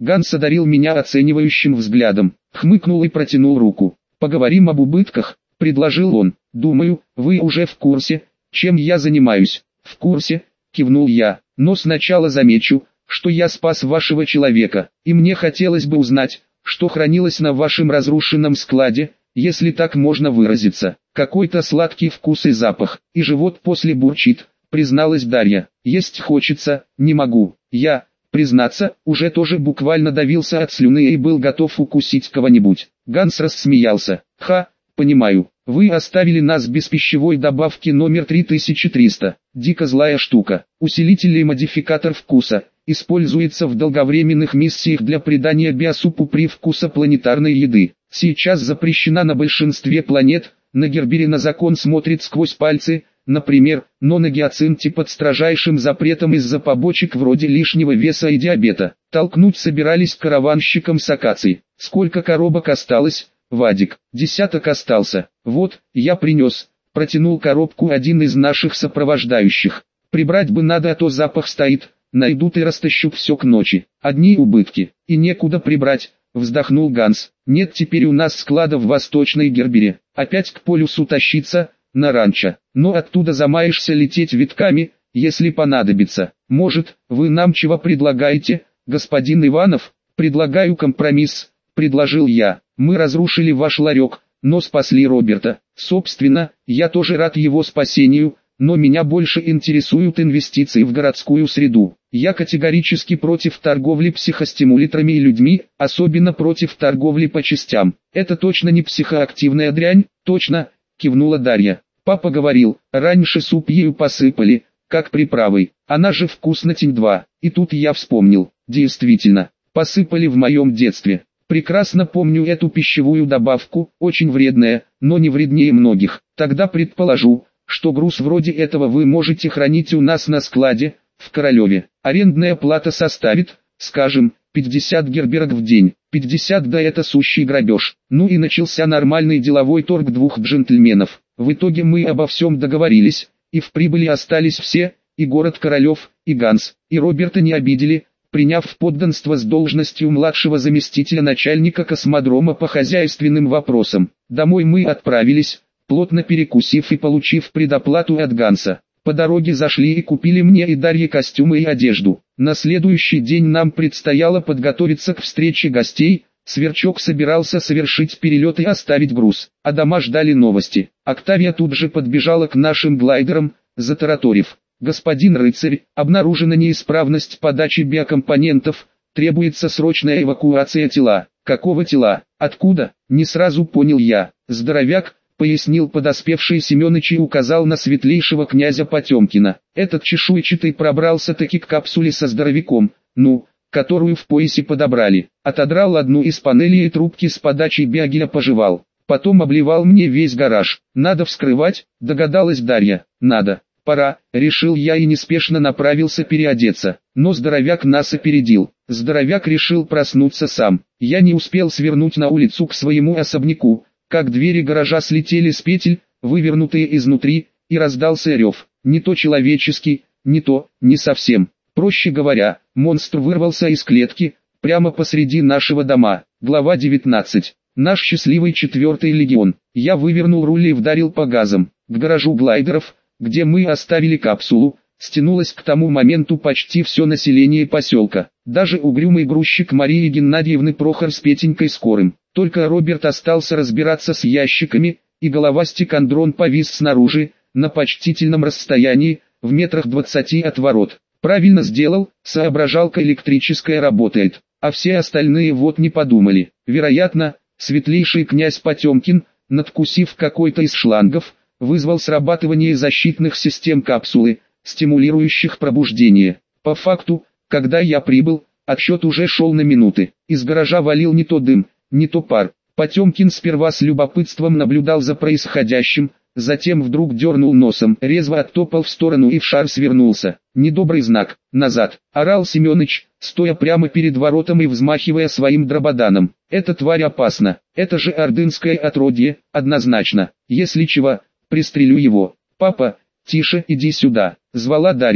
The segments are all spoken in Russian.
Ганс одарил меня оценивающим взглядом, хмыкнул и протянул руку. «Поговорим об убытках», — предложил он. «Думаю, вы уже в курсе, чем я занимаюсь». «В курсе», — кивнул я, — «но сначала замечу, что я спас вашего человека, и мне хотелось бы узнать, что хранилось на вашем разрушенном складе, если так можно выразиться. Какой-то сладкий вкус и запах, и живот после бурчит», — призналась Дарья. «Есть хочется, не могу». Я, признаться, уже тоже буквально давился от слюны и был готов укусить кого-нибудь. Ганс рассмеялся. «Ха, понимаю, вы оставили нас без пищевой добавки номер 3300. Дико злая штука. Усилитель и модификатор вкуса. Используется в долговременных миссиях для придания биосупу привкуса планетарной еды. Сейчас запрещена на большинстве планет, на Гербере на закон смотрит сквозь пальцы, например, но на Гиацинте под строжайшим запретом из-за побочек вроде лишнего веса и диабета. Толкнуть собирались караванщикам с акаций. Сколько коробок осталось, Вадик? 10 остался. Вот, я принес. Протянул коробку один из наших сопровождающих. Прибрать бы надо, а то запах стоит. Найдут и растащут все к ночи. Одни убытки. И некуда прибрать, вздохнул Ганс. Нет теперь у нас склада в Восточной Гербере. Опять к полюсу тащиться, на ранчо. Но оттуда замаешься лететь витками, если понадобится. Может, вы нам чего предлагаете, господин Иванов? Предлагаю компромисс, предложил я. Мы разрушили ваш ларек, но спасли Роберта. Собственно, я тоже рад его спасению, но меня больше интересуют инвестиции в городскую среду. Я категорически против торговли психостимуляторами и людьми, особенно против торговли по частям. Это точно не психоактивная дрянь? Точно, кивнула Дарья. Папа говорил, раньше суп ею посыпали, как приправой. Она же вкуснотень 2. И тут я вспомнил, действительно, посыпали в моем детстве. Прекрасно помню эту пищевую добавку, очень вредная, но не вреднее многих. Тогда предположу, что груз вроде этого вы можете хранить у нас на складе, в Королеве. Арендная плата составит, скажем, 50 герберок в день. 50, да, это сущий грабеж. Ну и начался нормальный деловой торг двух джентльменов. В итоге мы обо всем договорились, и в прибыли остались все, и город Королев, и Ганс, и Роберта не обидели, приняв в подданство с должностью младшего заместителя начальника космодрома по хозяйственным вопросам. Домой мы отправились, плотно перекусив и получив предоплату от Ганса. По дороге зашли и купили мне и Дарье костюмы и одежду. На следующий день нам предстояло подготовиться к встрече гостей. Сверчок собирался совершить перелет и оставить груз, а дома ждали новости. Октавия тут же подбежала к нашим глайдерам, затараторив. «Господин рыцарь, обнаружена неисправность подачи биокомпонентов, требуется срочная эвакуация тела». «Какого тела? Откуда?» Не сразу понял я. «Здоровяк», пояснил подоспевший Семёныч и указал на светлейшего князя Потемкина. Этот чешуйчатый пробрался-таки к капсуле со здоровяком, которую в поясе подобрали. Отодрал одну из панелей и трубки с подачей биогеля пожевал. Потом обливал мне весь гараж. «Надо вскрывать», догадалась Дарья. «Надо. Пора», решил я и неспешно направился переодеться. Но здоровяк нас опередил. Здоровяк решил проснуться сам. Я не успел свернуть на улицу к своему особняку, как двери гаража слетели с петель, вывернутые изнутри, и раздался рев. Не то человеческий, не совсем. Проще говоря, монстр вырвался из клетки, прямо посреди нашего дома. Глава 19. Наш счастливый 4-й легион. Я вывернул руль и вдарил по газам. К гаражу глайдеров, где мы оставили капсулу, стянулось к тому моменту почти все население поселка. Даже угрюмый грузчик Марии Геннадьевны Прохор с Петенькой Скорым. Только Роберт остался разбираться с ящиками, и головастик Андрон повис снаружи, на почтительном расстоянии, в метрах 20 от ворот. Правильно сделал, соображалка электрическая работает, а все остальные вот не подумали. Вероятно, светлейший князь Потемкин, надкусив какой-то из шлангов, вызвал срабатывание защитных систем капсулы, стимулирующих пробуждение. По факту, когда я прибыл, отсчет уже шел на минуты. Из гаража валил не то дым, не то пар. Потемкин сперва с любопытством наблюдал за происходящим, затем вдруг дернул носом, резво оттопал в сторону и в шар свернулся. «Недобрый знак, назад!» — орал Семёныч, стоя прямо перед воротом и взмахивая своим дрободаном. «Эта тварь опасна, это же ордынское отродье, однозначно. Если чего, пристрелю его. Папа, тише, иди сюда!» — звала Дарья.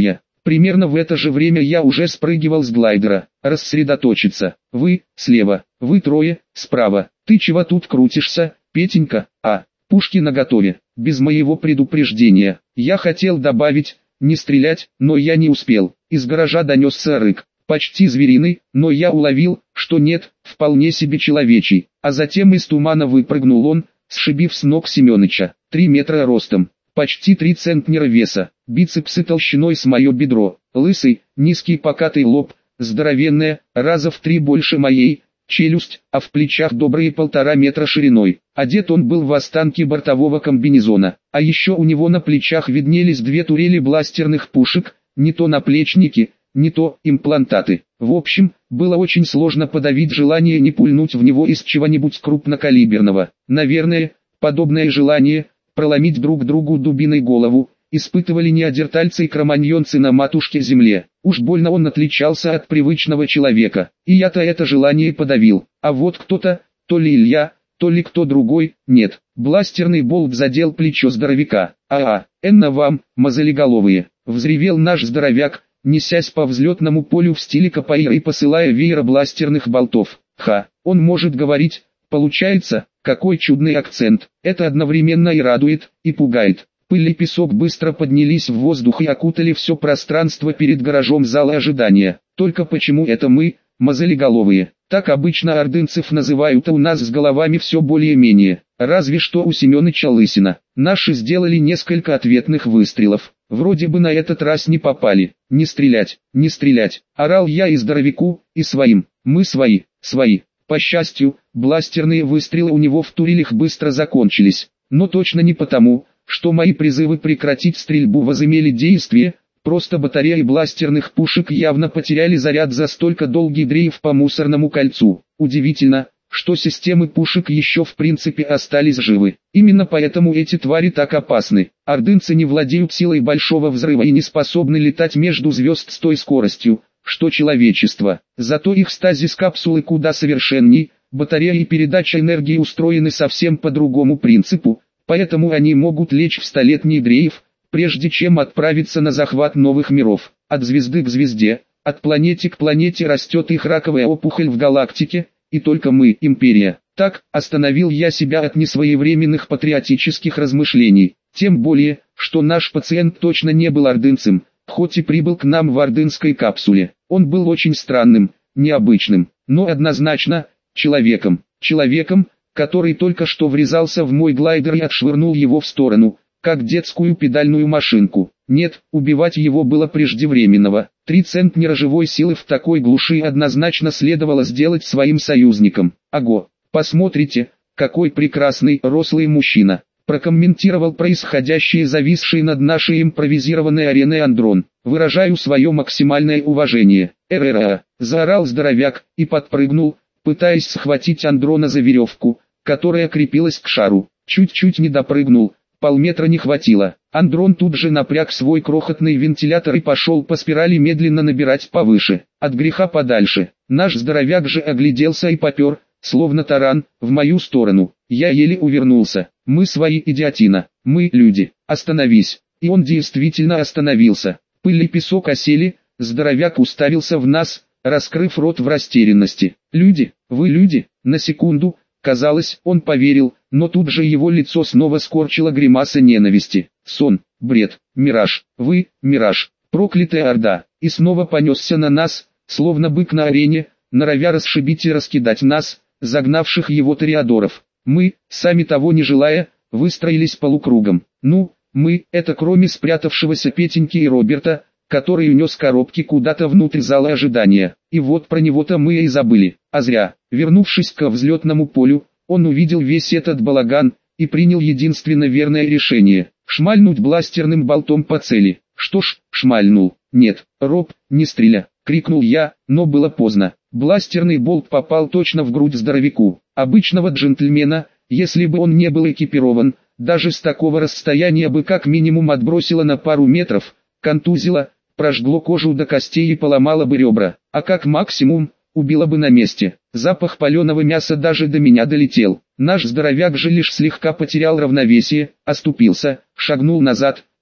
Примерно в это же время я уже спрыгивал с глайдера. Рассредоточиться. Вы, слева. Вы трое, справа. Ты чего тут крутишься, Петенька? Пушки наготове. Без моего предупреждения. Я хотел добавить, не стрелять, но я не успел. Из гаража донесся рык. Почти звериный, но я уловил, что нет, вполне себе человечий. А затем из тумана выпрыгнул он, сшибив с ног Семёныча. 3 метра ростом. Почти 3 центнера веса. Бицепсы толщиной с мое бедро. Лысый, низкий покатый лоб. Здоровенная, раза в 3 больше моей. Челюсть, а в плечах добрые 1,5 метра шириной. Одет он был в останки бортового комбинезона, а еще у него на плечах виднелись 2 турели бластерных пушек, не то наплечники, не то имплантаты. В общем, было очень сложно подавить желание не пульнуть в него из чего-нибудь крупнокалиберного. Наверное, подобное желание, проломить друг другу дубиной голову, испытывали неандертальцы и кроманьонцы на матушке земле. Уж больно он отличался от привычного человека, и я-то это желание подавил. А вот кто-то, то ли Илья, то ли кто другой, нет. Бластерный болт задел плечо здоровяка. Энна вам, мозолеголовые, взревел наш здоровяк, несясь по взлетному полю в стиле капоэйра и посылая веер бластерных болтов. Он может говорить, получается, какой чудный акцент. Это одновременно и радует, и пугает. Пыль и песок быстро поднялись в воздух и окутали все пространство перед гаражом зала ожидания. Только почему это мы, мозолеголовые? Так обычно ордынцев называют, а у нас с головами все более-менее. Разве что у Семёныча лысина. Наши сделали несколько ответных выстрелов. Вроде бы на этот раз не попали. Не стрелять, не стрелять. Орал я и здоровяку, и своим. Мы свои, свои. По счастью, бластерные выстрелы у него в турелях быстро закончились. Но точно не потому, что мои призывы прекратить стрельбу возымели действие, просто батареи бластерных пушек явно потеряли заряд за столько долгий дрейф по мусорному кольцу. Удивительно, что системы пушек еще в принципе остались живы. Именно поэтому эти твари так опасны. Ордынцы не владеют силой большого взрыва и не способны летать между звезд с той скоростью, что человечество. Зато их стазис-капсулы куда совершенней, батареи и передача энергии устроены совсем по другому принципу. Поэтому они могут лечь в столетний дрейф, прежде чем отправиться на захват новых миров. От звезды к звезде, от планеты к планете растет их раковая опухоль в галактике, и только мы, империя. Так, остановил я себя от несвоевременных патриотических размышлений. Тем более, что наш пациент точно не был ордынцем, хоть и прибыл к нам в ордынской капсуле. Он был очень странным, необычным, но однозначно, человеком. Человеком, который только что врезался в мой глайдер и отшвырнул его в сторону, как детскую педальную машинку. Нет, убивать его было преждевременного. 3 центнера живой силы в такой глуши однозначно следовало сделать своим союзникам. Ого, посмотрите, какой прекрасный, рослый мужчина. Прокомментировал происходящее зависший над нашей импровизированной ареной Андрон. Выражаю свое максимальное уважение. Заорал здоровяк и подпрыгнул, пытаясь схватить Андрона за веревку, которая крепилась к шару. Чуть-чуть не допрыгнул, полметра не хватило. Андрон тут же напряг свой крохотный вентилятор и пошел по спирали медленно набирать повыше. От греха подальше. Наш здоровяк же огляделся и попер, словно таран, в мою сторону. Я еле увернулся. Мы свои, идиотина. Мы люди. Остановись. И он действительно остановился. Пыль и песок осели, здоровяк уставился в нас, раскрыв рот в растерянности. Люди, вы люди? На секунду, казалось, он поверил, но тут же его лицо снова скорчило гримаса ненависти. Сон, бред, мираж, вы, мираж, проклятая орда. И снова понесся на нас, словно бык на арене, норовя расшибить и раскидать нас, загнавших его тореадоров. Мы, сами того не желая, выстроились полукругом. Ну, мы, это кроме спрятавшегося Петеньки и Роберта, который унес коробки куда-то внутрь зала ожидания. И вот про него-то мы и забыли. А зря. Вернувшись к взлетному полю, он увидел весь этот балаган, и принял единственно верное решение. Шмальнуть бластерным болтом по цели. Что ж, шмальнул. Нет, Роб, не стреля, крикнул я, но было поздно. Бластерный болт попал точно в грудь здоровяку. Обычного джентльмена, если бы он не был экипирован, даже с такого расстояния бы как минимум отбросило на пару метров, контузило, прожгло кожу до костей и поломало бы ребра, а как максимум, убило бы на месте. Запах паленого мяса даже до меня долетел. Наш здоровяк же лишь слегка потерял равновесие, оступился, шагнул назад,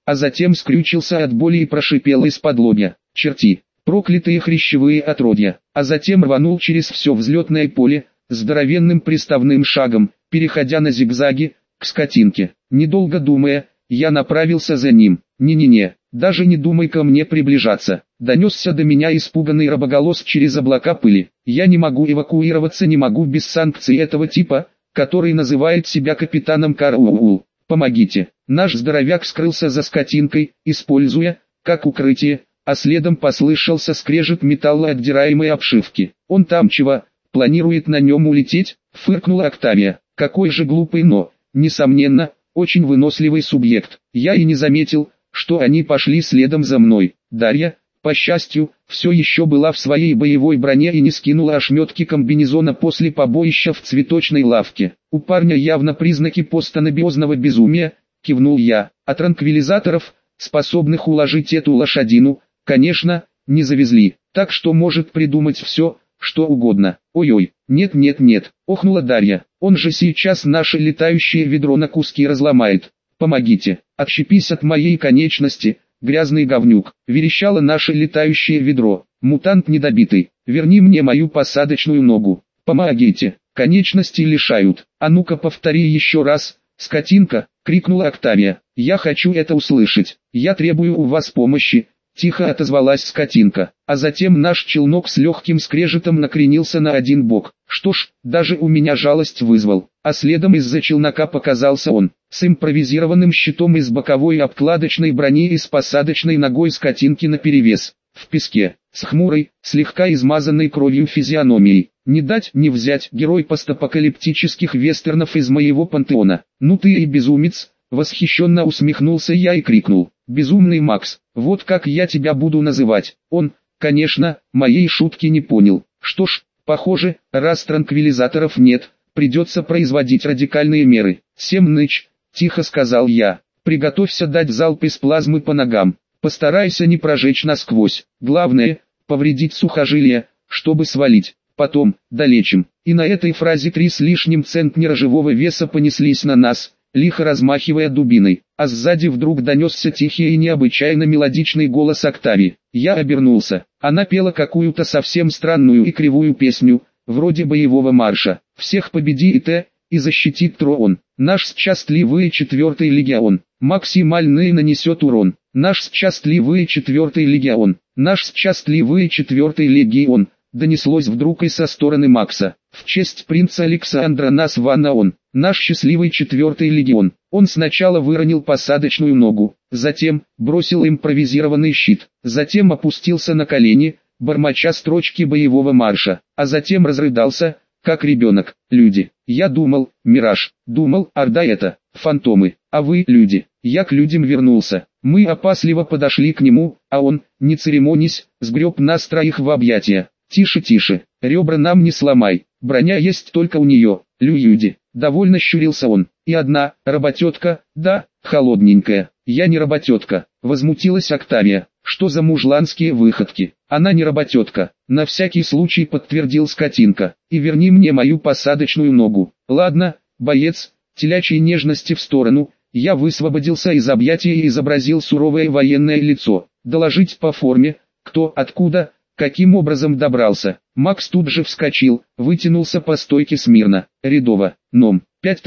а затем скрючился от боли и прошипел из-под лобья: «Черти, проклятые хрящевые отродья!» А затем рванул через все взлетное поле, здоровенным приставным шагом, переходя на зигзаги, к скотинке. Недолго думая, я направился за ним. «Не-не-не, даже не думай ко мне приближаться», — донесся до меня испуганный рабоголос через облака пыли. «Я не могу эвакуироваться, не могу без санкций этого типа, который называет себя капитаном Караул. Помогите». Наш здоровяк скрылся за скотинкой, используя, как укрытие, а следом послышался скрежет металла отдираемой обшивки. «Он там чего? Планирует на нем улететь?» — фыркнула Октавия. «Какой же глупый, но, несомненно, очень выносливый субъект. Я и не заметил, что они пошли следом за мной». Дарья, по счастью, все еще была в своей боевой броне и не скинула ошметки комбинезона после побоища в цветочной лавке. «У парня явно признаки постанабиозного безумия», — кивнул я. «А транквилизаторов, способных уложить эту лошадину, конечно, не завезли, так что может придумать все, что угодно». «Ой-ой, нет-нет-нет», — охнула Дарья. «Он же сейчас наше летающее ведро на куски разломает. Помогите, отщепись от моей конечности, грязный говнюк», — верещало наше летающее ведро. «Мутант недобитый, верни мне мою посадочную ногу. Помогите, конечности лишают». «А ну-ка повтори еще раз, скотинка», — крикнула Октавия. «Я хочу это услышать. Я требую у вас помощи», — тихо отозвалась скотинка. А затем наш челнок с легким скрежетом накренился на один бок. Что ж, даже у меня жалость вызвал. А следом из-за челнока показался он, с импровизированным щитом из боковой обкладочной брони и с посадочной ногой скотинки наперевес, в песке, с хмурой, слегка измазанной кровью физиономией. Не дать не взять герой постапокалиптических вестернов из моего пантеона. «Ну ты и безумец!» — восхищенно усмехнулся я и крикнул: «Безумный Макс, вот как я тебя буду называть». Он, конечно, моей шутки не понял. Что ж, похоже, раз транквилизаторов нет, придется производить радикальные меры. «Семныч», — тихо сказал я, — «приготовься дать залп из плазмы по ногам. Постарайся не прожечь насквозь. Главное, повредить сухожилия, чтобы свалить. Потом, долечим». И на этой фразе 3 с лишним центнера живого веса понеслись на нас, лихо размахивая дубиной, а сзади вдруг донесся тихий и необычайно мелодичный голос Октавии. Я обернулся. Она пела какую-то совсем странную и кривую песню, вроде боевого марша. «Всех победит и защитит Троон. Наш счастливый 4-й легион. Максимальный нанесет урон. Наш счастливый 4-й легион. Наш счастливый 4-й легион», донеслось вдруг и со стороны Макса. «В честь принца Александра названа он, наш счастливый 4-й легион». Он сначала выронил посадочную ногу, затем бросил импровизированный щит, затем опустился на колени, бормоча строчки боевого марша, а затем разрыдался, как ребенок. «Люди, я думал, мираж, думал, орда это, фантомы, а вы люди». Я к людям вернулся. Мы опасливо подошли к нему, а он, не церемонясь, сгреб нас 3 в объятия. «Тише, тише, ребра нам не сломай, броня есть только у нее, люди». Довольно щурился он. «И одна, работетка, да, холодненькая». «Я не работетка», возмутилась Октавия. «Что за мужланские выходки? Она не работетка», на всякий случай подтвердил скотинка. «И верни мне мою посадочную ногу». «Ладно, боец, телячьей нежности в сторону». Я высвободился из объятия и изобразил суровое военное лицо. «Доложить по форме, кто, откуда, каким образом добрался». Макс тут же вскочил, вытянулся по стойке смирно. «Рядово, ном,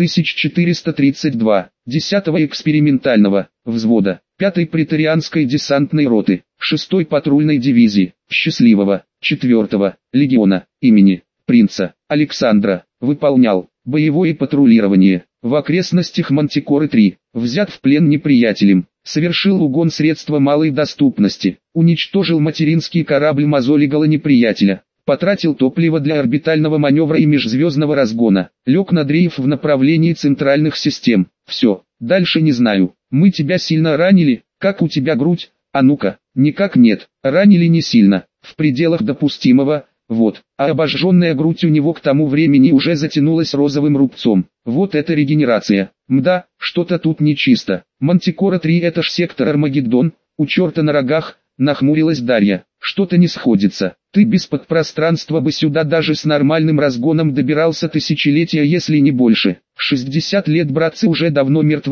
5432, 10-го экспериментального взвода, 5-й претарианской десантной роты, 6-й патрульной дивизии, счастливого, 4-го легиона, имени принца Александра, выполнял боевое патрулирование в окрестностях Мантикоры-3, взят в плен неприятелем, совершил угон средства малой доступности, уничтожил материнский корабль мозолигала неприятеля, потратил топливо для орбитального маневра и межзвездного разгона, лег на дрейф в направлении центральных систем. Все, дальше не знаю. Мы тебя сильно ранили? Как у тебя грудь? А ну-ка, никак нет, ранили не сильно, в пределах допустимого. Вот, а обожженная грудь у него к тому времени уже затянулась розовым рубцом. Вот это регенерация. Мда, что-то тут нечисто. Мантикора-3 это ж сектор Армагеддон, у черта на рогах, нахмурилась Дарья. Что-то не сходится. Ты без подпространства бы сюда даже с нормальным разгоном добирался тысячелетия, если не больше. 60 лет братцы уже давно мертвы,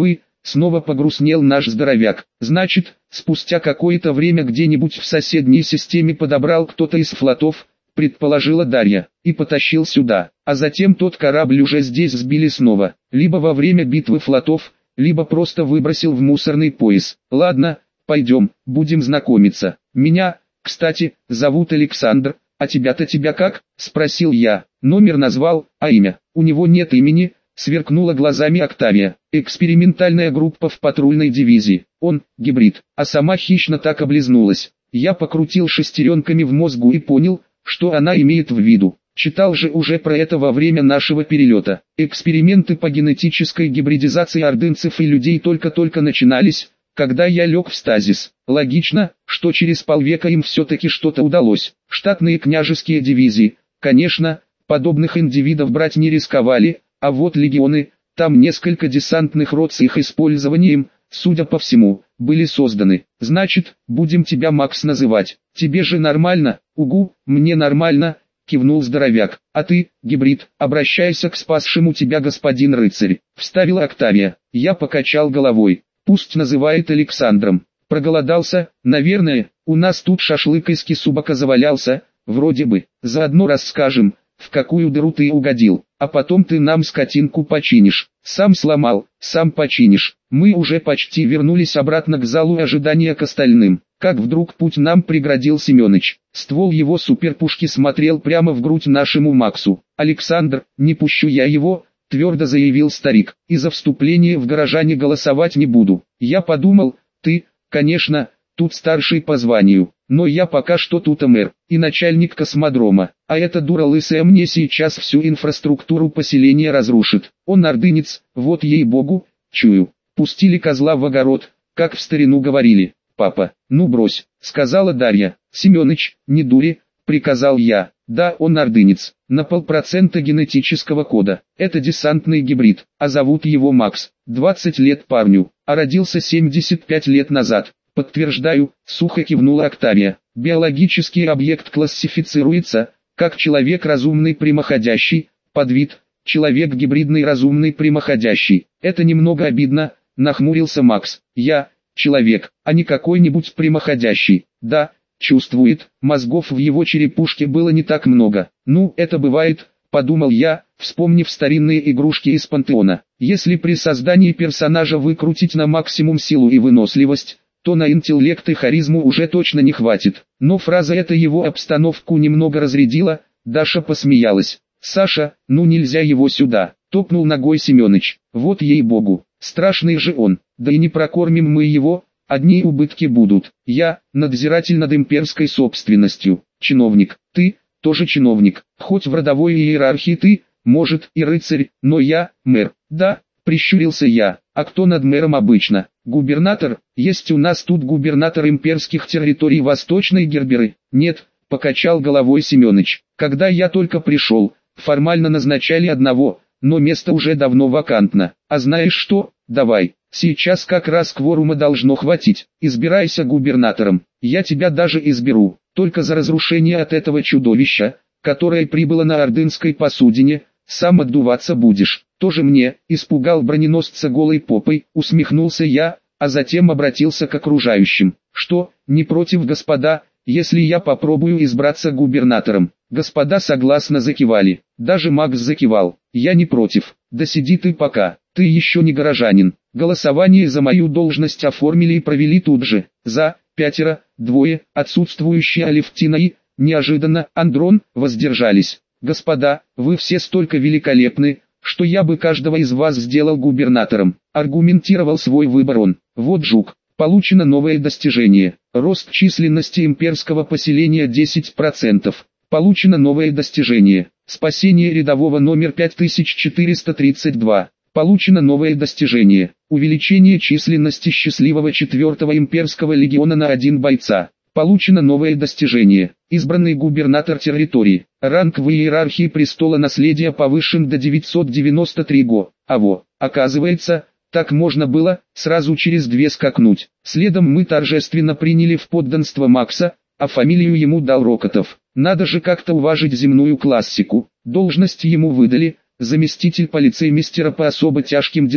снова погрустнел наш здоровяк. Значит, спустя какое-то время где-нибудь в соседней системе подобрал кто-то из флотов, предположила Дарья, и потащил сюда. А затем тот корабль уже здесь сбили снова, либо во время битвы флотов, либо просто выбросил в мусорный пояс. Ладно, пойдем, будем знакомиться. Меня, кстати, зовут Александр, а тебя как? Спросил я. Номер назвал, а имя? У него нет имени, сверкнула глазами Октавия. Экспериментальная группа в патрульной дивизии. Он, гибрид. А сама хищно так облизнулась. Я покрутил шестеренками в мозгу и понял, что она имеет в виду. Читал же уже про это во время нашего перелета. Эксперименты по генетической гибридизации ордынцев и людей только-только начинались, когда я лег в стазис. Логично, что через полвека им все-таки что-то удалось. Штатные княжеские дивизии, конечно, подобных индивидов брать не рисковали, а вот легионы, там несколько десантных рот с их использованием, судя по всему, были созданы. Значит, будем тебя Макс называть. Тебе же нормально? Угу, мне нормально, кивнул здоровяк. А ты, гибрид, обращайся к спасшему тебя господин рыцарь, вставила Октавия. Я покачал головой. Пусть называет Александром. Проголодался, наверное, у нас тут шашлык из кисубака завалялся, вроде бы. Заодно расскажем, в какую дыру ты угодил, а потом ты нам скотинку починишь. Сам сломал, сам починишь. Мы уже почти вернулись обратно к залу ожидания к остальным, как вдруг путь нам преградил Семёныч. Ствол его суперпушки смотрел прямо в грудь нашему Максу. «Александр, не пущу я его», — твердо заявил старик, — «и за вступление в горожане голосовать не буду». Я подумал, ты, конечно, тут старший по званию, но я пока что тут мэр и начальник космодрома, а эта дура лысая мне сейчас всю инфраструктуру поселения разрушит. Он ордынец, вот ей-богу, чую. Пустили козла в огород, как в старину говорили. «Папа, ну брось», — сказала Дарья. «Семёныч, не дури», — приказал я. «Да, он ордынец, на 0,5% генетического кода. Это десантный гибрид, а зовут его Макс. 20 лет парню, а родился 75 лет назад». «Подтверждаю», — сухо кивнула Октавия. «Биологический объект классифицируется, как человек разумный прямоходящий, подвид, человек гибридный разумный прямоходящий. Это немного обидно», — нахмурился Макс. «Я, человек, а не какой-нибудь прямоходящий. Да, чувствует, мозгов в его черепушке было не так много. Ну, это бывает», — подумал я, вспомнив старинные игрушки из пантеона. «Если при создании персонажа выкрутить на максимум силу и выносливость, то на интеллект и харизму уже точно не хватит». Но фраза эта его обстановку немного разрядила. Даша посмеялась. «Саша, ну нельзя его сюда», — топнул ногой Семёныч. «Вот ей-богу, страшный же он, да и не прокормим мы его, одни убытки будут. Я, надзиратель над имперской собственностью, чиновник, ты, тоже чиновник, хоть в родовой иерархии ты, может, и рыцарь, но я, мэр». «Да», — прищурился я, — «а кто над мэром обычно?» «Губернатор, есть у нас тут губернатор имперских территорий Восточной Герберы». «Нет», — покачал головой Семёныч, — «когда я только пришел, формально назначали одного, но место уже давно вакантно. А знаешь что, давай, сейчас как раз кворума должно хватить, избирайся губернатором, я тебя даже изберу, только за разрушение от этого чудовища, которое прибыло на ордынской посудине, сам отдуваться будешь». «Тоже мне», — испугал броненосца голой попой, усмехнулся я, а затем обратился к окружающим. «Что, не против, господа, если я попробую избраться губернатором?» Господа согласно закивали, даже Макс закивал. «Я не против, да сиди ты пока, ты еще не горожанин». Голосование за мою должность оформили и провели тут же. За, 5, 2, отсутствующие Алевтина и, неожиданно, Андрон, воздержались. «Господа, вы все столько великолепны, что я бы каждого из вас сделал губернатором», аргументировал свой выбор он. «Вот жук, получено новое достижение, рост численности имперского поселения 10%, получено новое достижение, спасение рядового номер 5432, получено новое достижение, увеличение численности счастливого 4-го имперского легиона на 1 бойца». Получено новое достижение. Избранный губернатор территории. Ранг в иерархии престола наследия повышен до 993 го. Оказывается, так можно было, сразу через 2 скакнуть. Следом мы торжественно приняли в подданство Макса, а фамилию ему дал Рокотов. Надо же как-то уважить земную классику. Должность ему выдали, заместитель полицеймейстера по особо тяжким делам.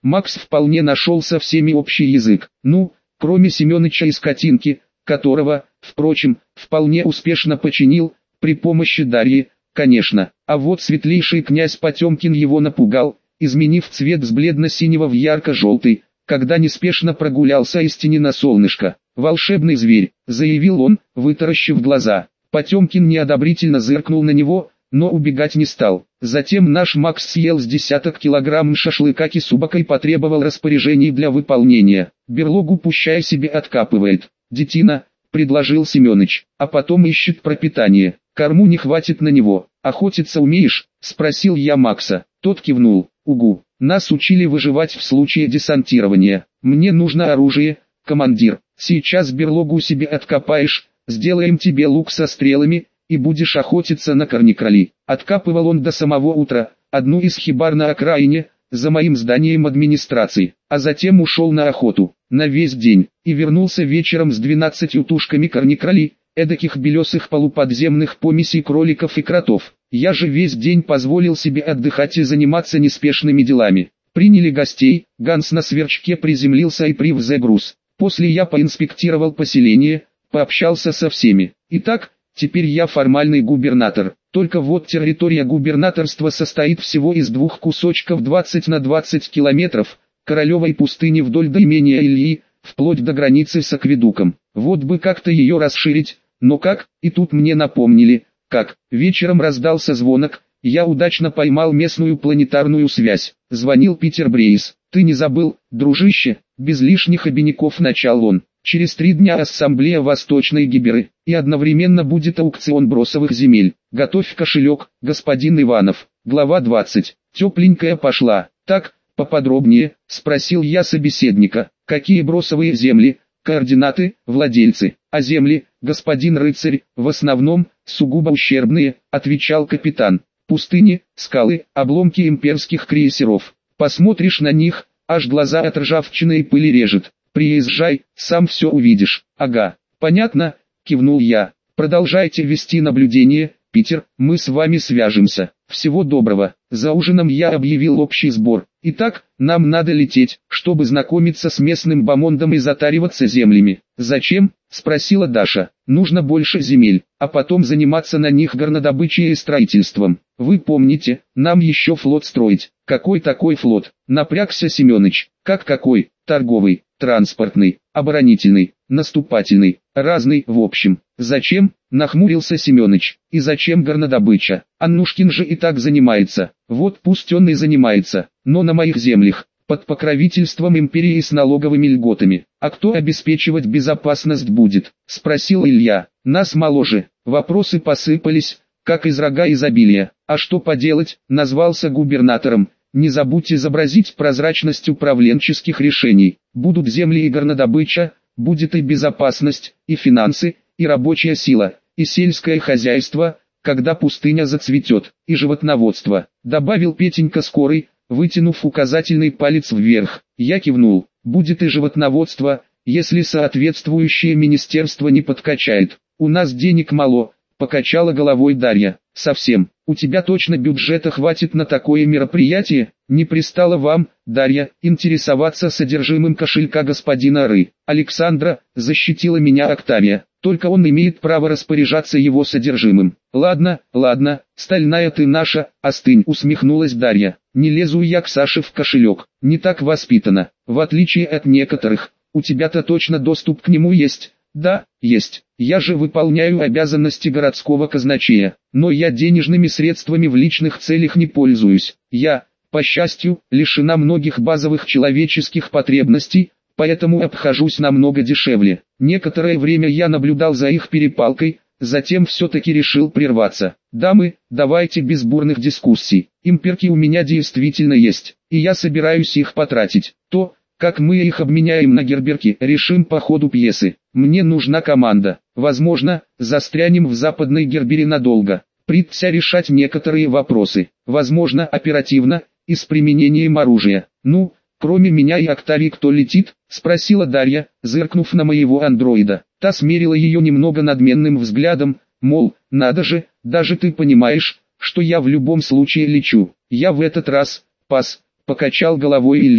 Макс вполне нашел со всеми общий язык. Ну, кроме Семёныча и скотинки, которого, впрочем, вполне успешно починил, при помощи Дарьи, конечно. А вот светлейший князь Потемкин его напугал, изменив цвет с бледно-синего в ярко-желтый, когда неспешно прогулялся из тени на солнышко. «Волшебный зверь», — заявил он, вытаращив глаза. Потемкин неодобрительно зыркнул на него, но убегать не стал. Затем наш Макс съел с десяток килограмм шашлыка кисубака и потребовал распоряжений для выполнения. «Берлогу пущай себе откапывает. Детина», — предложил Семёныч, — «а потом ищет пропитание. Корму не хватит на него. Охотиться умеешь?» — спросил я Макса. Тот кивнул. «Угу, нас учили выживать в случае десантирования. Мне нужно оружие, командир. Сейчас берлогу себе откопаешь, сделаем тебе лук со стрелами, и будешь охотиться на корникрали». Откапывал он до самого утра, одну из хибар на окраине, за моим зданием администрации, а затем ушел на охоту, на весь день, и вернулся вечером с 12 тушками корникрали, эдаких белесых полуподземных помесей кроликов и кротов. Я же весь день позволил себе отдыхать и заниматься неспешными делами. Приняли гостей, Ганс на сверчке приземлился и привез груз. После я поинспектировал поселение, пообщался со всеми. Итак, теперь я формальный губернатор. Только вот территория губернаторства состоит всего из двух кусочков 20 на 20 километров, Королевой пустыни вдоль до имения Ильи, вплоть до границы с акведуком. Вот бы как-то ее расширить, но как, и тут мне напомнили, как. Вечером раздался звонок, я удачно поймал местную планетарную связь. Звонил Питер Брейс. «Ты не забыл, дружище?» Без лишних обиняков начал он. «Через 3 дня ассамблея Восточной Гиберы, и одновременно будет аукцион бросовых земель. Готовь кошелек, господин Иванов». Глава 20. Тепленькая пошла. «Так, поподробнее?» — спросил я собеседника. «Какие бросовые земли, координаты, владельцы?» «А земли, господин рыцарь, в основном, сугубо ущербные», — отвечал капитан. «Пустыни, скалы, обломки имперских крейсеров. Посмотришь на них, аж глаза от ржавчины и пыли режет. Приезжай, сам все увидишь». «Ага, понятно», — кивнул я. «Продолжайте вести наблюдение, Питер, мы с вами свяжемся. Всего доброго». За ужином я объявил общий сбор. «Итак, нам надо лететь, чтобы знакомиться с местным бомондом и затариваться землями». «Зачем?» — спросила Даша. «Нужно больше земель, а потом заниматься на них горнодобычей и строительством. Вы помните, нам еще флот строить». «Какой такой флот?» — напрягся Семёныч. «Как какой? Торговый, транспортный, оборонительный, наступательный, разный в общем». «Зачем?» — нахмурился Семёныч. «И зачем горнодобыча? Аннушкин же и так занимается». «Вот пусть он и занимается, но на моих землях, под покровительством империи с налоговыми льготами. А кто обеспечивать безопасность будет?» — спросил Илья. «Нас моложе». Вопросы посыпались, как из рога изобилия. «А что поделать?» — назвался губернатором. «Не забудь изобразить прозрачность управленческих решений. Будут земли и горнодобыча, будет и безопасность, и финансы, и рабочая сила, и сельское хозяйство, когда пустыня зацветет, и животноводство», — добавил Петенька Скорый, вытянув указательный палец вверх. Я кивнул. «Будет и животноводство, если соответствующее министерство не подкачает. У нас денег мало», — покачала головой Дарья. «Совсем. У тебя точно бюджета хватит на такое мероприятие?» «Не пристало вам, Дарья, интересоваться содержимым кошелька господина Ры. Александра», — защитила меня Октавия. «Только он имеет право распоряжаться его содержимым». «Ладно, ладно, стальная ты наша, остынь», — усмехнулась Дарья. «Не лезу я к Саше в кошелек, не так воспитана. В отличие от некоторых, у тебя-то точно доступ к нему есть». «Да, есть. Я же выполняю обязанности городского казначея, но я денежными средствами в личных целях не пользуюсь. Я, по счастью, лишена многих базовых человеческих потребностей, поэтому обхожусь намного дешевле». Некоторое время я наблюдал за их перепалкой, затем все-таки решил прерваться. «Дамы, давайте без бурных дискуссий. Имперки у меня действительно есть, и я собираюсь их потратить. То, как мы их обменяем на герберки, решим по ходу пьесы. Мне нужна команда. Возможно, застрянем в западной гербере надолго. Придется решать некоторые вопросы. Возможно, оперативно, и с применением оружия. Ну, кроме меня и Октавии кто летит?» — спросила Дарья, зыркнув на моего андроида. Та смерила ее немного надменным взглядом, мол, надо же, даже ты понимаешь, что я в любом случае лечу. «Я в этот раз, пас», — покачал головой Илья.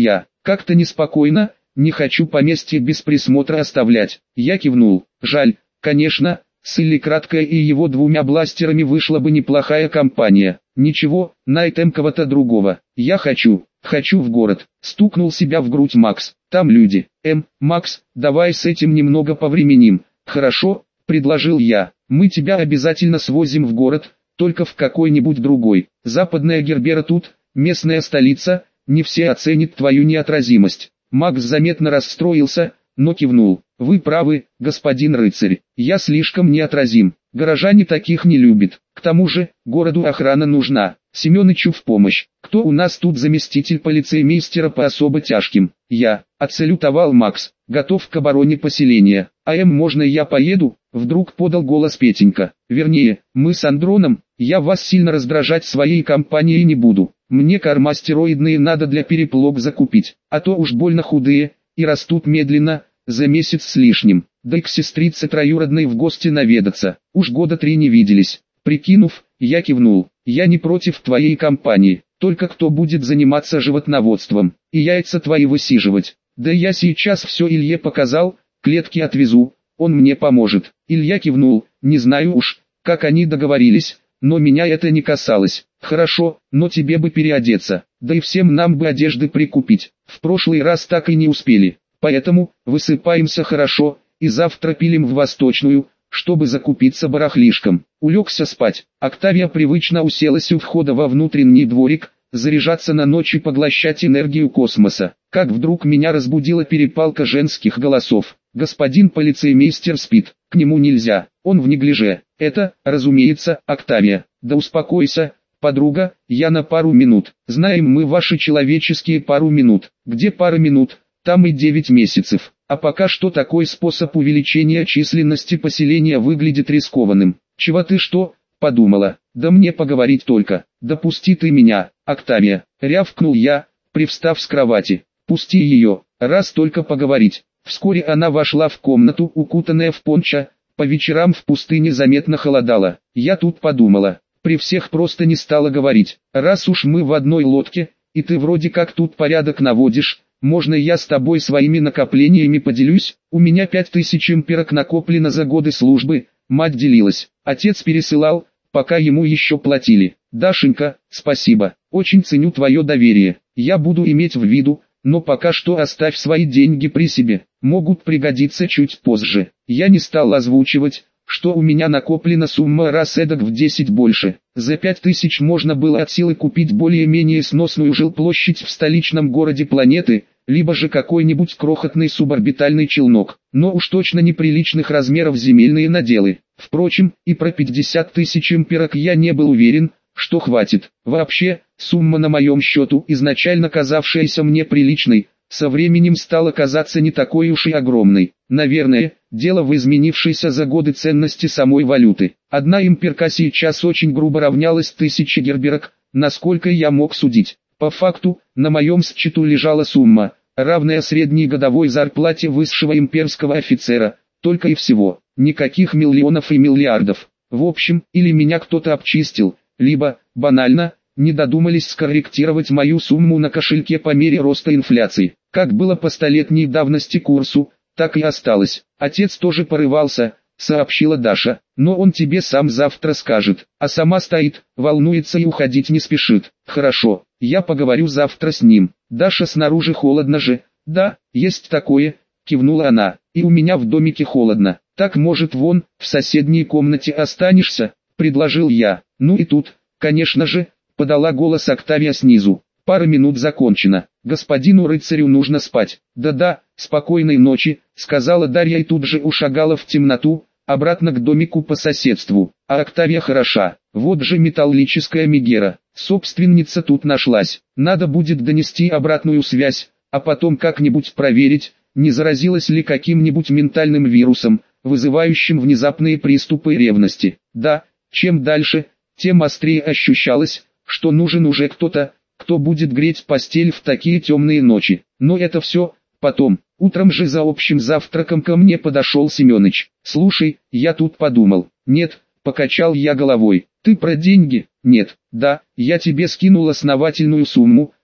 Как-то неспокойно, не хочу поместье без присмотра оставлять. Я кивнул. Жаль, конечно, с Иллей Краткой и его двумя бластерами вышла бы неплохая компания. Ничего, найдем кого-то другого. Я хочу в город. Стукнул себя в грудь Макс. Там люди. Макс, давай с этим немного повременим. Хорошо, предложил я. Мы тебя обязательно свозим в город, только в какой-нибудь другой. Западная Гербера тут, местная столица, не все оценят твою неотразимость. Макс заметно расстроился, но кивнул. Вы правы, господин рыцарь, я слишком неотразим. Горожане таких не любят. К тому же, городу охрана нужна. Семёнычу в помощь. Кто у нас тут заместитель полицеймейстера по особо тяжким? Я. Отсалютовал Макс. Готов к обороне поселения. Можно я поеду? Вдруг подал голос Петенька. Вернее, мы с Андроном, я вас сильно раздражать своей компанией не буду. Мне корма стероидные надо для переплог закупить, а то уж больно худые, и растут медленно, за месяц с лишним. Да и к сестрице троюродной в гости наведаться, уж года 3 не виделись. Прикинув, я кивнул. Я не против твоей компании, только кто будет заниматься животноводством, и яйца твои высиживать. Да я сейчас все Илье показал, клетки отвезу, он мне поможет. Илья кивнул, не знаю уж, как они договорились, но меня это не касалось. Хорошо, но тебе бы переодеться, да и всем нам бы одежды прикупить. В прошлый раз так и не успели, поэтому высыпаемся хорошо, и завтра пилим в Восточную, чтобы закупиться барахлишком. Улегся спать. Октавия привычно уселась у входа во внутренний дворик, заряжаться на ночь и поглощать энергию космоса. Как вдруг меня разбудила перепалка женских голосов. Господин полицеймейстер спит, к нему нельзя, он в неглиже. Это, разумеется, Октавия. Да успокойся, подруга, я на пару минут. Знаем мы ваши человеческие пару минут. Где пара минут, там и 9 месяцев. А пока что такой способ увеличения численности поселения выглядит рискованным. Чего ты что, подумала? Да мне поговорить только. Да пусти ты меня, Октавия, рявкнул я, привстав с кровати. Пусти ее, раз только поговорить. Вскоре она вошла в комнату, укутанная в пончо. По вечерам в пустыне заметно холодало. Я тут подумала, при всех просто не стала говорить. Раз уж мы в одной лодке, и ты вроде как тут порядок наводишь, можно я с тобой своими накоплениями поделюсь? У меня 5000 имперок накоплено за годы службы, мать делилась, отец пересылал, пока ему еще платили. Дашенька, спасибо, очень ценю твое доверие, я буду иметь в виду, но пока что оставь свои деньги при себе, могут пригодиться чуть позже. Я не стал озвучивать, что у меня накоплена сумма раз эдак в 10 больше. За 5000 можно было от силы купить более-менее сносную жилплощадь в столичном городе планеты, либо же какой-нибудь крохотный суборбитальный челнок, но уж точно неприличных размеров земельные наделы. Впрочем, и про 50 000 имперок я не был уверен, что хватит. Вообще, сумма на моем счету, изначально казавшаяся мне приличной, со временем стала казаться не такой уж и огромной. Наверное, дело в изменившейся за годы ценности самой валюты. Одна имперка сейчас очень грубо равнялась 1000 герберок, насколько я мог судить. По факту, на моем счету лежала сумма, равная средней годовой зарплате высшего имперского офицера, только и всего. Никаких миллионов и миллиардов. В общем, или меня кто-то обчистил, либо, банально, не додумались скорректировать мою сумму на кошельке по мере роста инфляции. Как было по столетней давности курсу, так и осталось. Отец тоже порывался, сообщила Даша, но он тебе сам завтра скажет, а сама стоит, волнуется и уходить не спешит. Хорошо, я поговорю завтра с ним. Даша, снаружи холодно же. Да, есть такое, кивнула она, и у меня в домике холодно. Так может вон, в соседней комнате останешься, предложил я. Ну и тут, конечно же, подала голос Октавия снизу. Пара минут закончено. Господину рыцарю нужно спать. Да-да, спокойной ночи, сказала Дарья и тут же ушагала в темноту, обратно к домику по соседству. А Октавия хороша. Вот же металлическая Мегера. Собственница тут нашлась. Надо будет донести обратную связь, а потом как-нибудь проверить, не заразилась ли каким-нибудь ментальным вирусом, вызывающим внезапные приступы ревности. Да, чем дальше, тем острее ощущалось, что нужен уже кто-то, кто будет греть постель в такие темные ночи. Но это все потом. Утром же за общим завтраком ко мне подошел Семёныч. «Слушай, я тут подумал». «Нет», — покачал я головой. «Ты про деньги?» «Нет». «Да, я тебе скинул основательную сумму,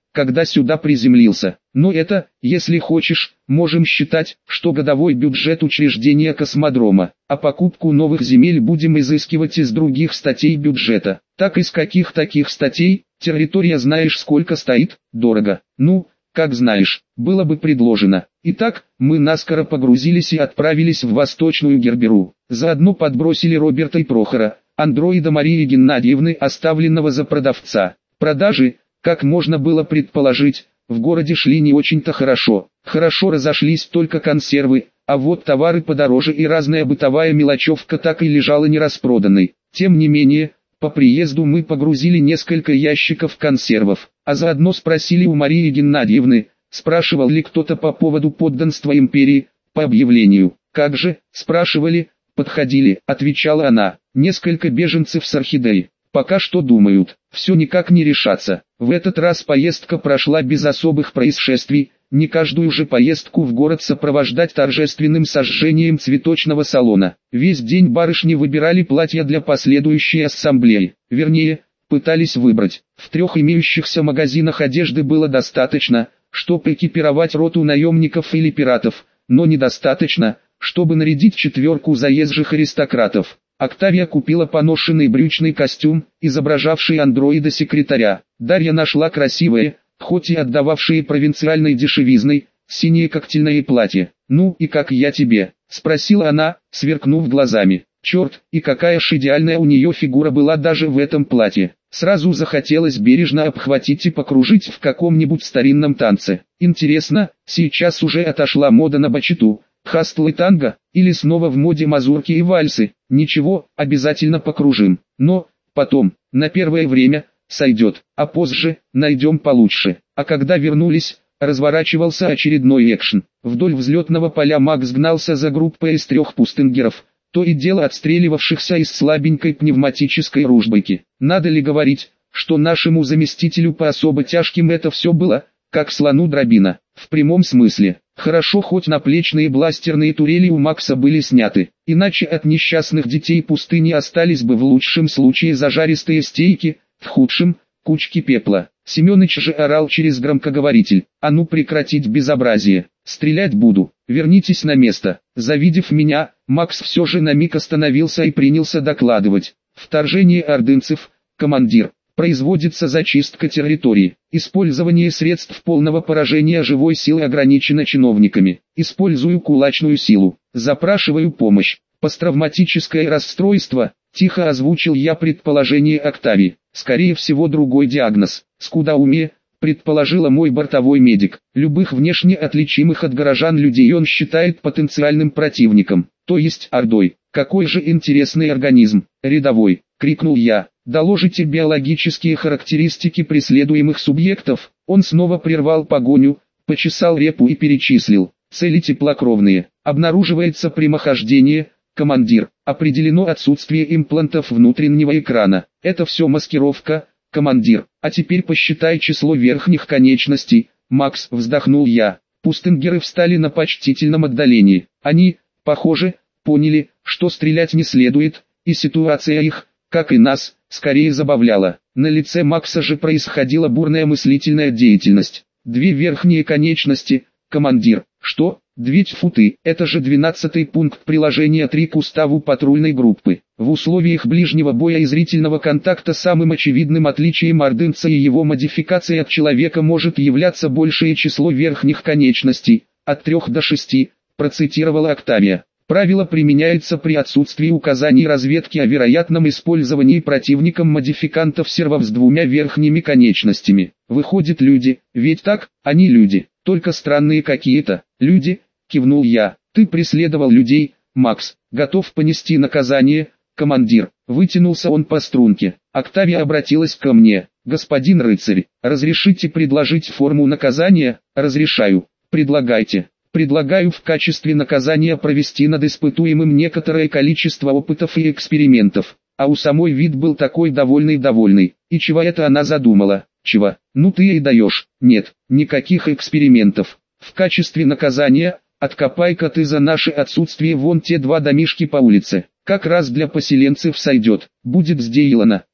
когда сюда приземлился. Но это, если хочешь, можем считать, что годовой бюджет учреждения космодрома, а покупку новых земель будем изыскивать из других статей бюджета. Так из каких таких статей? Территория знаешь сколько стоит? Дорого. Ну, как знаешь, было бы предложено. Итак, мы наскоро погрузились и отправились в Восточную Герберу. Заодно подбросили Роберта и Прохора, андроида Марии Геннадьевны, оставленного за продавца. Продажи, как можно было предположить, в городе шли не очень-то хорошо. Хорошо разошлись только консервы, а вот товары подороже и разная бытовая мелочевка так и лежала нераспроданной. Тем не менее, по приезду мы погрузили несколько ящиков консервов, а заодно спросили у Марии Геннадьевны, спрашивал ли кто-то по поводу подданства империи, по объявлению. Как же, спрашивали, подходили, отвечала она, несколько беженцев с орхидеи. Пока что думают, все никак не решатся. В этот раз поездка прошла без особых происшествий, не каждую же поездку в город сопровождать торжественным сожжением цветочного салона. Весь день барышни выбирали платья для последующей ассамблеи, вернее, пытались выбрать. В 3 имеющихся магазинах одежды было достаточно, чтобы экипировать роту наемников или пиратов, но недостаточно, чтобы нарядить 4 заезжих аристократов. Октавия купила поношенный брючный костюм, изображавший андроида-секретаря. Дарья нашла красивое, хоть и отдававшее провинциальной дешевизной, синее коктейльное платье. «Ну и как я тебе?» – спросила она, сверкнув глазами. Черт, и какая ж идеальная у нее фигура была даже в этом платье. Сразу захотелось бережно обхватить и покружить в каком-нибудь старинном танце. Интересно, сейчас уже отошла мода на бачату, хастл и танго, или снова в моде мазурки и вальсы? Ничего, обязательно покружим. Но, потом, на первое время, сойдет, а позже, найдем получше. А когда вернулись, разворачивался очередной экшен. Вдоль взлетного поля Макс гнался за группой из 3 пустынгеров, то и дело отстреливавшихся из слабенькой пневматической ружбайки. Надо ли говорить, что нашему заместителю по особо тяжким это все было, как слону дробина, в прямом смысле. Хорошо хоть наплечные бластерные турели у Макса были сняты, иначе от несчастных детей пустыни остались бы в лучшем случае зажаристые стейки, в худшем – кучки пепла. Семёныч же орал через громкоговоритель: «А ну прекратить безобразие, стрелять буду, вернитесь на место». Завидев меня, Макс все же на миг остановился и принялся докладывать: «Вторжение ордынцев, командир. Производится зачистка территории. Использование средств полного поражения живой силы ограничено чиновниками. Использую кулачную силу. Запрашиваю помощь. Посттравматическое расстройство», — тихо озвучил я предположение Октавии. «Скорее всего другой диагноз. Скудоумие», — предположила мой бортовой медик. «Любых внешне отличимых от горожан людей он считает потенциальным противником, то есть ордой. Какой же интересный организм, рядовой», — крикнул я. «Доложите биологические характеристики преследуемых субъектов». Он снова прервал погоню, почесал репу и перечислил. Цели теплокровные. Обнаруживается прямохождение, командир. Определено отсутствие имплантов внутреннего экрана. Это все маскировка, командир. А теперь посчитай число верхних конечностей. Макс, вздохнул я. Пустынгеры встали на почтительном отдалении. Они, похоже, поняли, что стрелять не следует, и ситуация их, как и нас, скорее забавляла. На лице Макса же происходила бурная мыслительная деятельность. 2 верхние конечности, командир. Что? 2 футы, это же 12-й пункт приложения 3 к уставу патрульной группы. В условиях ближнего боя и зрительного контакта самым очевидным отличием ордынца и его модификации от человека может являться большее число верхних конечностей, от 3 до 6, процитировала Октавия. Правило применяется при отсутствии указаний разведки о вероятном использовании противником модификантов сервов с 2 верхними конечностями. Выходит, люди, ведь так, они люди, только странные какие-то. Люди, кивнул я. Ты преследовал людей, Макс, готов понести наказание, командир. Вытянулся он по струнке. Октавия обратилась ко мне. Господин рыцарь, разрешите предложить форму наказания? Разрешаю. Предлагайте. Предлагаю в качестве наказания провести над испытуемым некоторое количество опытов и экспериментов. А у самой вид был такой довольный. И чего это она задумала? Чего? Ну ты ей даешь. Нет, никаких экспериментов. В качестве наказания, откопай-ка ты за наше отсутствие вон те 2 домишки по улице. Как раз для поселенцев сойдет. Будет сделано.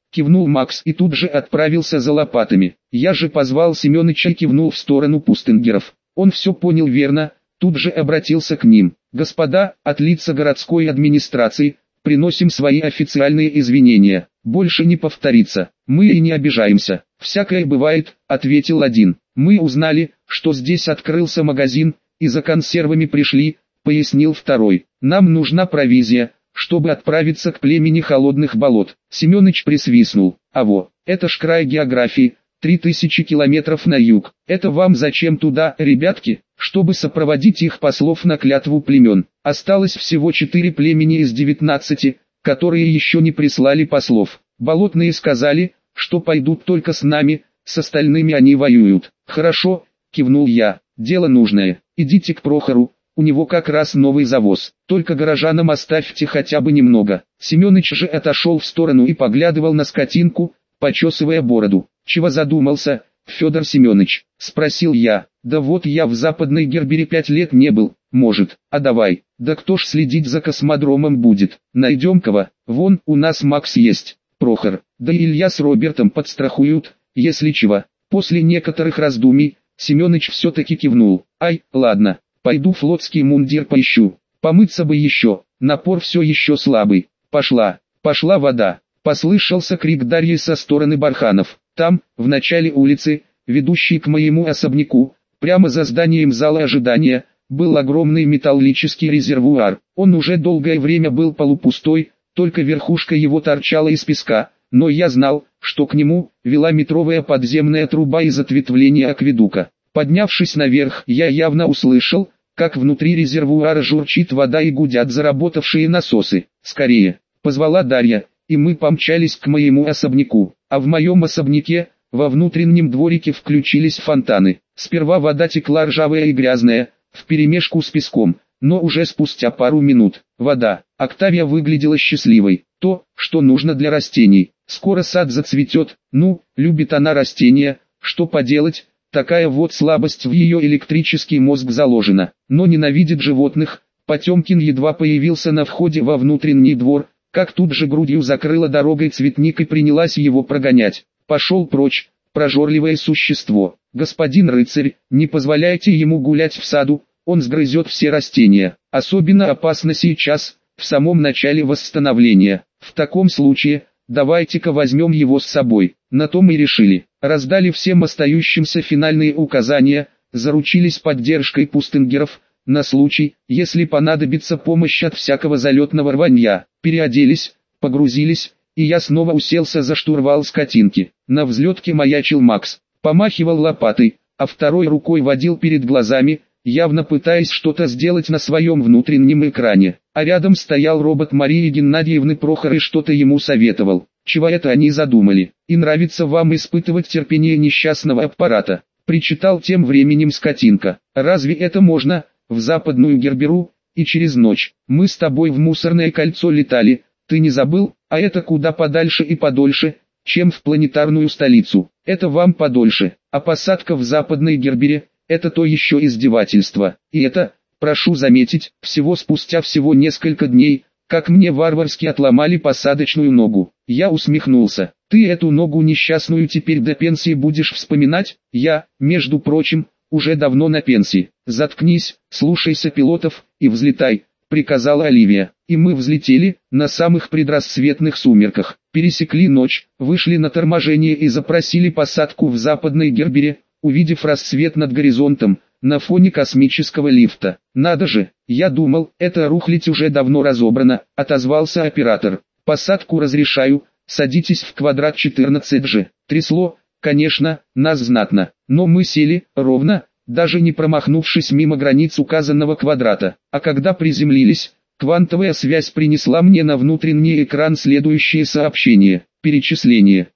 кивнул Макс и тут же отправился за лопатами. Я же позвал Семёныча и кивнул в сторону пустынгеров. Он все понял верно, тут же обратился к ним. Господа, от лица городской администрации, приносим свои официальные извинения. Больше не повторится. Мы и не обижаемся. Всякое бывает, ответил один. Мы узнали, что здесь открылся магазин, и за консервами пришли, пояснил второй. Нам нужна провизия, чтобы отправиться к племени холодных болот. Семёныч присвистнул. Аво, это ж край географии, 3000 километров на юг. Это вам зачем туда, ребятки? Чтобы сопроводить их послов на клятву племен. Осталось всего 4 племени из 19, которые еще не прислали послов. Болотные сказали, что пойдут только с нами, с остальными они воюют. Хорошо, кивнул я, дело нужное. Идите к Прохору, у него как раз новый завоз. Только горожанам оставьте хотя бы немного. Семёныч же отошел в сторону и поглядывал на скотинку, почесывая бороду. Чего задумался, Федор Семёныч? Спросил я. Да вот я в Западной Гербере 5 лет не был, может, а давай. Да кто ж следить за космодромом будет? Найдем кого, вон у нас Макс есть, Прохор, да и Илья с Робертом подстрахуют, если чего. После некоторых раздумий, Семёныч все-таки кивнул. Ай, ладно, пойду флотский мундир поищу. Помыться бы еще, напор все еще слабый. Пошла вода. Послышался крик Дарьи со стороны барханов. Там, в начале улицы, ведущей к моему особняку, прямо за зданием зала ожидания, был огромный металлический резервуар. Он уже долгое время был полупустой, только верхушка его торчала из песка, но я знал, что к нему вела метровая подземная труба из ответвления акведука. Поднявшись наверх, я явно услышал, как внутри резервуара журчит вода и гудят заработавшие насосы. «Скорее!» — позвала Дарья, и мы помчались к моему особняку. А в моем особняке, во внутреннем дворике включились фонтаны. Сперва вода текла ржавая и грязная, вперемешку с песком, но уже спустя пару минут. Вода. Октавия выглядела счастливой. То, что нужно для растений. Скоро сад зацветет. Ну, любит она растения, что поделать, такая вот слабость в ее электрический мозг заложена. Но ненавидит животных. Потемкин едва появился на входе во внутренний двор, как тут же грудью закрыла дорогой цветник и принялась его прогонять. Пошел прочь, прожорливое существо. Господин рыцарь, не позволяйте ему гулять в саду, он сгрызет все растения. Особенно опасно сейчас, в самом начале восстановления. В таком случае, давайте-ка возьмем его с собой. На то мы решили. Раздали всем остающимся финальные указания, заручились поддержкой пустынгеров, на случай, если понадобится помощь от всякого залетного рванья. Переоделись, погрузились, и я снова уселся за штурвал скотинки. На взлетке маячил Макс, помахивал лопатой, а второй рукой водил перед глазами, явно пытаясь что-то сделать на своем внутреннем экране. А рядом стоял робот Марии Геннадьевны Прохор и что-то ему советовал. Чего это они задумали? И нравится вам испытывать терпение несчастного аппарата? Причитал тем временем скотинка. Разве это можно? В Западную Герберу, и через ночь. Мы с тобой в мусорное кольцо летали, ты не забыл? А это куда подальше и подольше, чем в планетарную столицу. Это вам подольше. А посадка в Западной Гербере, это то еще издевательство. И это, прошу заметить, спустя всего несколько дней, как мне варварски отломали посадочную ногу. Я усмехнулся. Ты эту ногу несчастную теперь до пенсии будешь вспоминать? Я, между прочим, уже давно на пенсии. Заткнись, слушайся пилотов, и взлетай, приказала Оливия. И мы взлетели, на самых предрассветных сумерках. Пересекли ночь, вышли на торможение и запросили посадку в Западной Гербере, увидев рассвет над горизонтом, на фоне космического лифта. Надо же, я думал, эта рухлядь уже давно разобрана, отозвался оператор. Посадку разрешаю, садитесь в квадрат 14G. Трясло, конечно, нас знатно, но мы сели, ровно, даже не промахнувшись мимо границ указанного квадрата. А когда приземлились, квантовая связь принесла мне на внутренний экран следующее сообщение. Перечисление.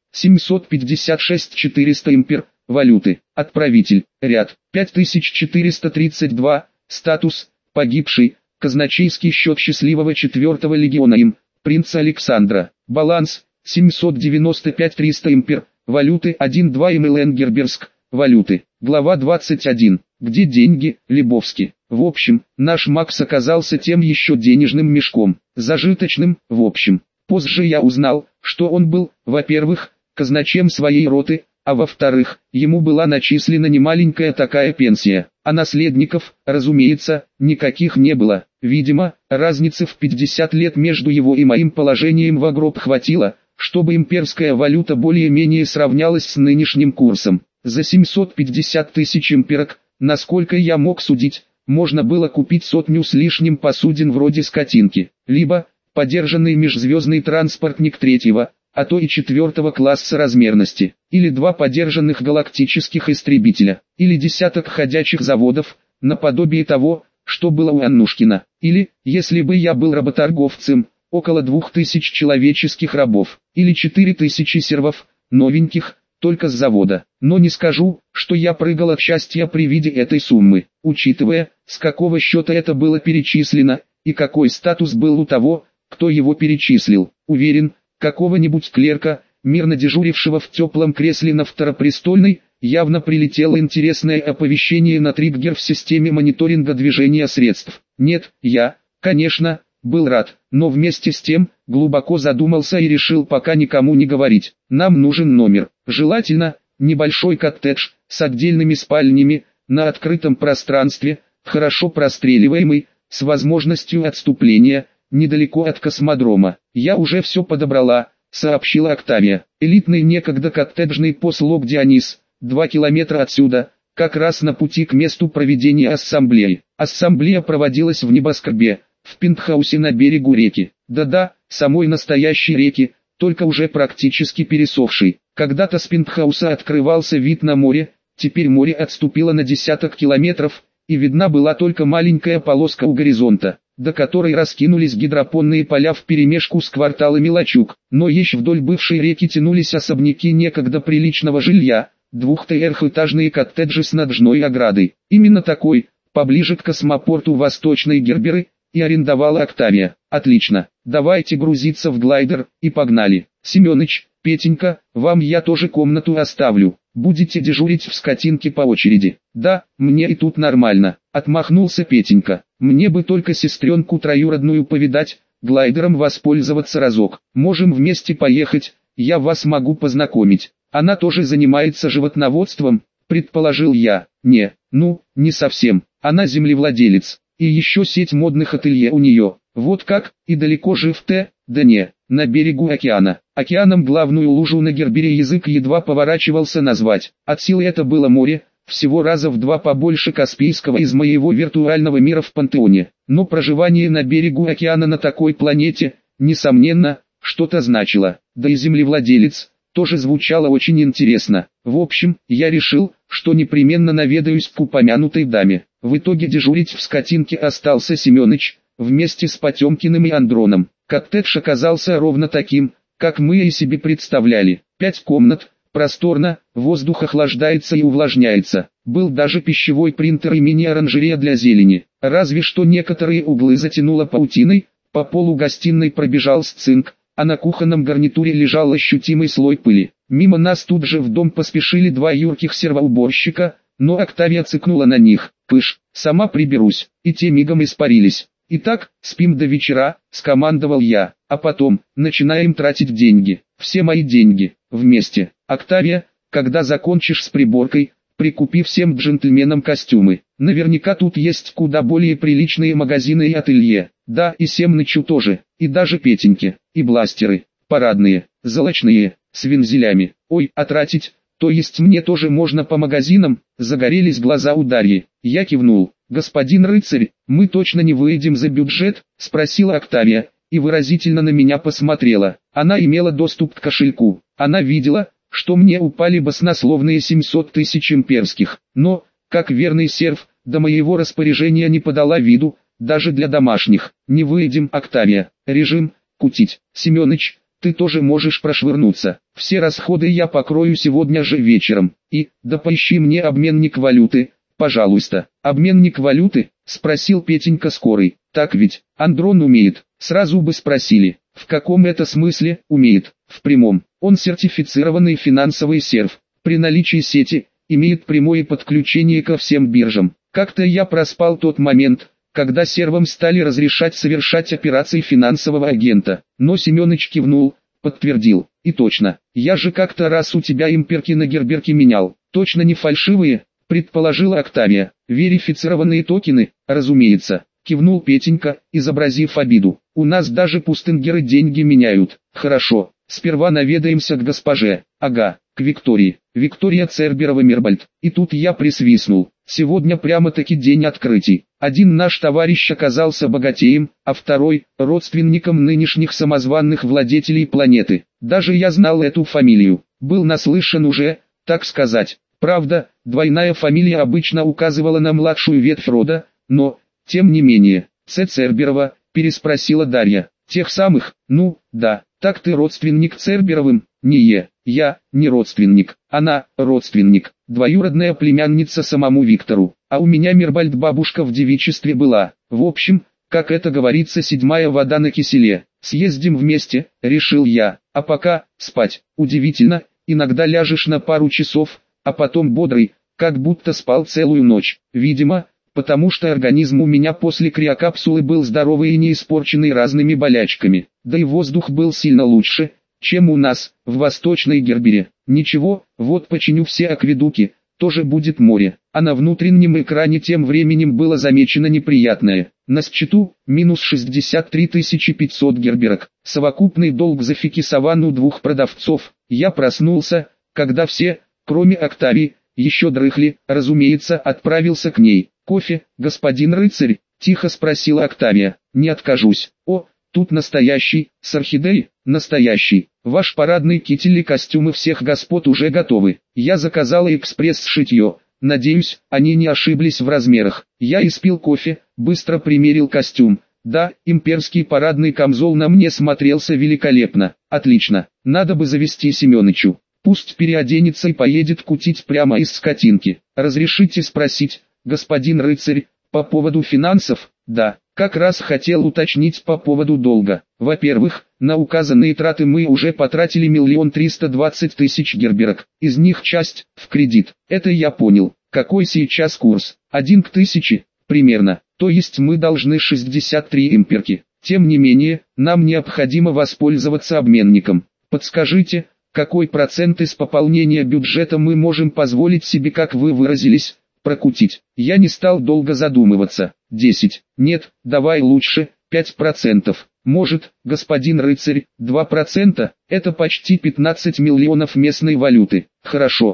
756 400 импер, валюты. Отправитель, ряд, 5432, статус, погибший, казначейский счет счастливого 4-го легиона им, принца Александра. Баланс, 795 300 импер, валюты 1,2 МЛН Герберск, валюты. Глава 21. Где деньги, Лебовски? В общем, наш Макс оказался тем еще денежным мешком. Зажиточным, в общем. Позже я узнал, что он был, во-первых, казначеем своей роты, а во-вторых, ему была начислена немаленькая такая пенсия, а наследников, разумеется, никаких не было. Видимо, разницы в 50 лет между его и моим положением в гроб хватило, чтобы имперская валюта более-менее сравнялась с нынешним курсом. За 750 тысяч имперок, насколько я мог судить, можно было купить 100 с лишним посудин вроде скотинки, либо подержанный межзвездный транспортник 3-го, а то и 4-го класса размерности, или 2 подержанных галактических истребителя, или десяток ходячих заводов, наподобие того, что было у Аннушкина, или, если бы я был работорговцем, около 2000 человеческих рабов, или 4000 сервов, новеньких, только с завода. Но не скажу, что я прыгал от счастья при виде этой суммы, учитывая, с какого счета это было перечислено, и какой статус был у того, кто его перечислил. Уверен, какого-нибудь клерка, мирно дежурившего в теплом кресле на Второпрестольной, явно прилетело интересное оповещение на триггер в системе мониторинга движения средств. Нет, я, конечно, был рад, но вместе с тем, глубоко задумался и решил пока никому не говорить. Нам нужен номер, желательно, небольшой коттедж, с отдельными спальнями, на открытом пространстве, хорошо простреливаемый, с возможностью отступления, недалеко от космодрома. Я уже все подобрала, сообщила Октавия. Элитный некогда коттеджный поселок Дионис, 2 километра отсюда, как раз на пути к месту проведения ассамблеи. Ассамблея проводилась в небоскребе, в пентхаусе на берегу реки. Да-да, самой настоящей реки, только уже практически пересохшей. Когда-то с пентхауса открывался вид на море, теперь море отступило на десяток километров, и видна была только маленькая полоска у горизонта, до которой раскинулись гидропонные поля вперемешку с кварталами лачуг. Но еще вдоль бывшей реки тянулись особняки некогда приличного жилья, 2-трехэтажные коттеджи с наджной оградой. Именно такой, поближе к космопорту Восточной Герберы, и арендовала Октавия. Отлично, давайте грузиться в глайдер, и погнали. Семёныч, Петенька, вам я тоже комнату оставлю. Будете дежурить в скотинке по очереди. Да, мне и тут нормально, отмахнулся Петенька. Мне бы только сестренку троюродную повидать, глайдером воспользоваться разок. Можем вместе поехать, я вас могу познакомить. Она тоже занимается животноводством, предположил я. Не совсем, она землевладелец. И еще сеть модных ателье у нее. Вот как, и далеко жив-то? Да не, на берегу океана. Океаном главную лужу на Гербере язык едва поворачивался назвать. От силы это было море, всего раза в 2 побольше Каспийского из моего виртуального мира в пантеоне. Но проживание на берегу океана на такой планете, несомненно, что-то значило. Да и землевладелец, тоже звучало очень интересно. В общем, я решил, что непременно наведаюсь к упомянутой даме. В итоге дежурить в скотинке остался Семёныч, вместе с Потемкиным и Андроном. Коттедж оказался ровно таким, как мы и себе представляли. 5 комнат, просторно, воздух охлаждается и увлажняется. Был даже пищевой принтер и мини-оранжерея для зелени. Разве что некоторые углы затянуло паутиной, по полу гостиной пробежал сцинк, а на кухонном гарнитуре лежал ощутимый слой пыли. Мимо нас тут же в дом поспешили 2 юрких сервоуборщика, но Октавия цыкнула на них. «Пыш, сама приберусь», и те мигом испарились. «Итак, спим до вечера», — скомандовал я, «а потом, начинаем тратить деньги, все мои деньги, вместе. Октавия, когда закончишь с приборкой, прикупи всем джентльменам костюмы. Наверняка тут есть куда более приличные магазины и ателье. Да, и Семнычу тоже, и даже Петеньке, и бластеры, парадные, золочные, с вензелями. Ой, а тратить, то есть мне тоже можно по магазинам?» Загорелись глаза у Дарьи. Я кивнул. «Господин рыцарь, мы точно не выйдем за бюджет?» — спросила Октавия, и выразительно на меня посмотрела. Она имела доступ к кошельку. Она видела, что мне упали баснословные 700 тысяч имперских. Но, как верный серф, до моего распоряжения не подала виду, даже для домашних. «Не выйдем, Октавия. Режим — кутить. Семёныч, ты тоже можешь прошвырнуться. Все расходы я покрою сегодня же вечером. И, да поищи мне обменник валюты, пожалуйста». «Обменник валюты?» — спросил Петенька скорый. «Так ведь, Андрон умеет». Сразу бы спросили, в каком это смысле умеет? В прямом. Он сертифицированный финансовый серф. При наличии сети, имеет прямое подключение ко всем биржам. Как-то я проспал тот момент, когда сервам стали разрешать совершать операции финансового агента. Но Семёныч кивнул, подтвердил. И точно, я же как-то раз у тебя имперки на герберки менял. Точно не фальшивые, предположила Октавия. Верифицированные токены, разумеется, кивнул Петенька, изобразив обиду. У нас даже пустынгеры деньги меняют. Хорошо, сперва наведаемся к госпоже. Ага, к Виктории. Виктория Церберова-Мербальд. И тут я присвистнул. Сегодня прямо-таки день открытий. Один наш товарищ оказался богатеем, а второй – родственником нынешних самозванных владетелей планеты. Даже я знал эту фамилию. Был наслышан уже, так сказать. Правда, двойная фамилия обычно указывала на младшую ветвь рода, но, тем не менее, Церберова, переспросила Дарья. Тех самых, ну, да, так ты родственник Церберовым? Я не родственник, она родственник, двоюродная племянница самому Виктору, а у меня Мербальд бабушка в девичестве была. В общем, как это говорится, седьмая вода на киселе. Съездим вместе, решил я, а пока спать. Удивительно, иногда ляжешь на пару часов, а потом бодрый, как будто спал целую ночь. Видимо, потому что организм у меня после криокапсулы был здоровый и не испорченный разными болячками, да и воздух был сильно лучше, чем у нас, в Восточной Гербере. Ничего, вот починю все акведуки, тоже будет море. А на внутреннем экране тем временем было замечено неприятное. На счету, минус 63 500 герберок. Совокупный долг зафиксован у двух продавцов. Я проснулся, когда все, кроме Октавии, еще дрыхли, разумеется, отправился к ней. «Кофе, господин рыцарь?» – тихо спросила Октавия. «Не откажусь». «О, тут настоящий, с орхидеей?» «Настоящий. Ваш парадный китель и костюмы всех господ уже готовы. Я заказала экспресс-шитье. Надеюсь, они не ошиблись в размерах». Я испил кофе, быстро примерил костюм. Да, имперский парадный камзол на мне смотрелся великолепно. Отлично. Надо бы завести Семёнычу. Пусть переоденется и поедет кутить прямо из скотинки. «Разрешите спросить, господин рыцарь, по поводу финансов?» «Да, как раз хотел уточнить по поводу долга. Во-первых, на указанные траты мы уже потратили 1 320 000 герберок. Из них часть в кредит. Это я понял. Какой сейчас курс? 1 к 1000, примерно. То есть мы должны 63 имперки. Тем не менее, нам необходимо воспользоваться обменником. Подскажите, какой процент из пополнения бюджета мы можем позволить себе, как вы выразились, прокутить?» Я не стал долго задумываться. 10. Нет, давай лучше, 5%. Может, господин рыцарь, 2%? Это почти 15 миллионов местной валюты. Хорошо,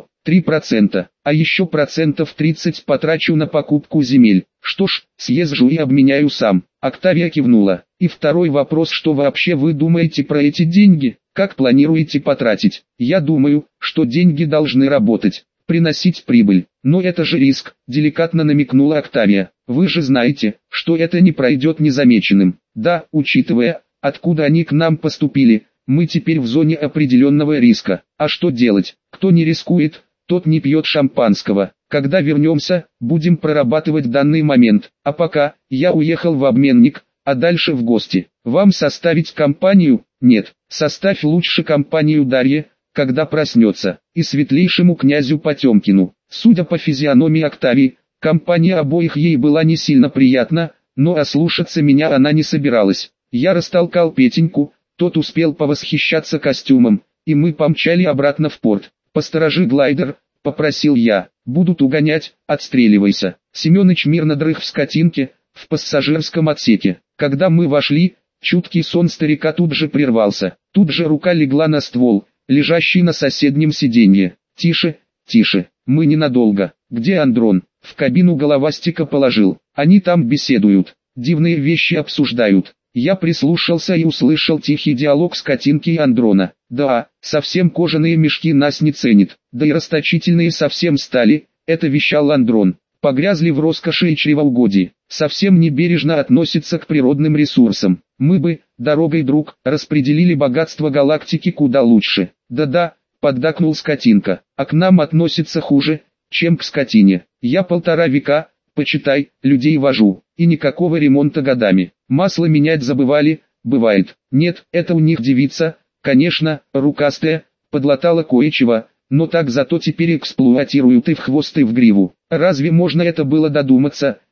3%. А еще процентов 30 потрачу на покупку земель. Что ж, съезжу и обменяю сам. Октавия кивнула. И второй вопрос: что вообще вы думаете про эти деньги? Как планируете потратить? Я думаю, что деньги должны работать, приносить прибыль. Но это же риск, деликатно намекнула Октавия. Вы же знаете, что это не пройдет незамеченным. Да, учитывая, откуда они к нам поступили, мы теперь в зоне определенного риска. А что делать? Кто не рискует, тот не пьет шампанского. Когда вернемся, будем прорабатывать данный момент. А пока, я уехал в обменник, а дальше в гости. Вам составить компанию? Нет, составь лучше компанию Дарье, когда проснется, и светлейшему князю Потемкину. Судя по физиономии Октавии, компания обоих ей была не сильно приятна, но ослушаться меня она не собиралась. Я растолкал Петеньку, тот успел повосхищаться костюмом, и мы помчали обратно в порт. «Посторожи глайдер», — попросил я. «Будут угонять, отстреливайся». Семёныч мирно дрых в скотинке, в пассажирском отсеке. Когда мы вошли, чуткий сон старика тут же прервался. Тут же рука легла на ствол, лежащий на соседнем сиденье. «Тише, тише, мы ненадолго. Где Андрон?» «В кабину головастика положил. Они там беседуют, дивные вещи обсуждают». Я прислушался и услышал тихий диалог скотинки и Андрона. «Да, совсем кожаные мешки нас не ценят, да и расточительные совсем стали», — это вещал Андрон. «Погрязли в роскоши и чревоугодии, совсем небережно относятся к природным ресурсам. Мы бы, дорогой друг, распределили богатство галактики куда лучше». «Да-да», — поддакнул скотинка, — «а к нам относятся хуже, чем к скотине. Я 1,5 века, почитай, людей вожу, и никакого ремонта годами. Масло менять забывали, бывает. Нет, это у них девица, конечно, рукастая, подлатала кое-чего, но так зато теперь эксплуатируют и в хвост и в гриву. Разве можно это было додуматься?»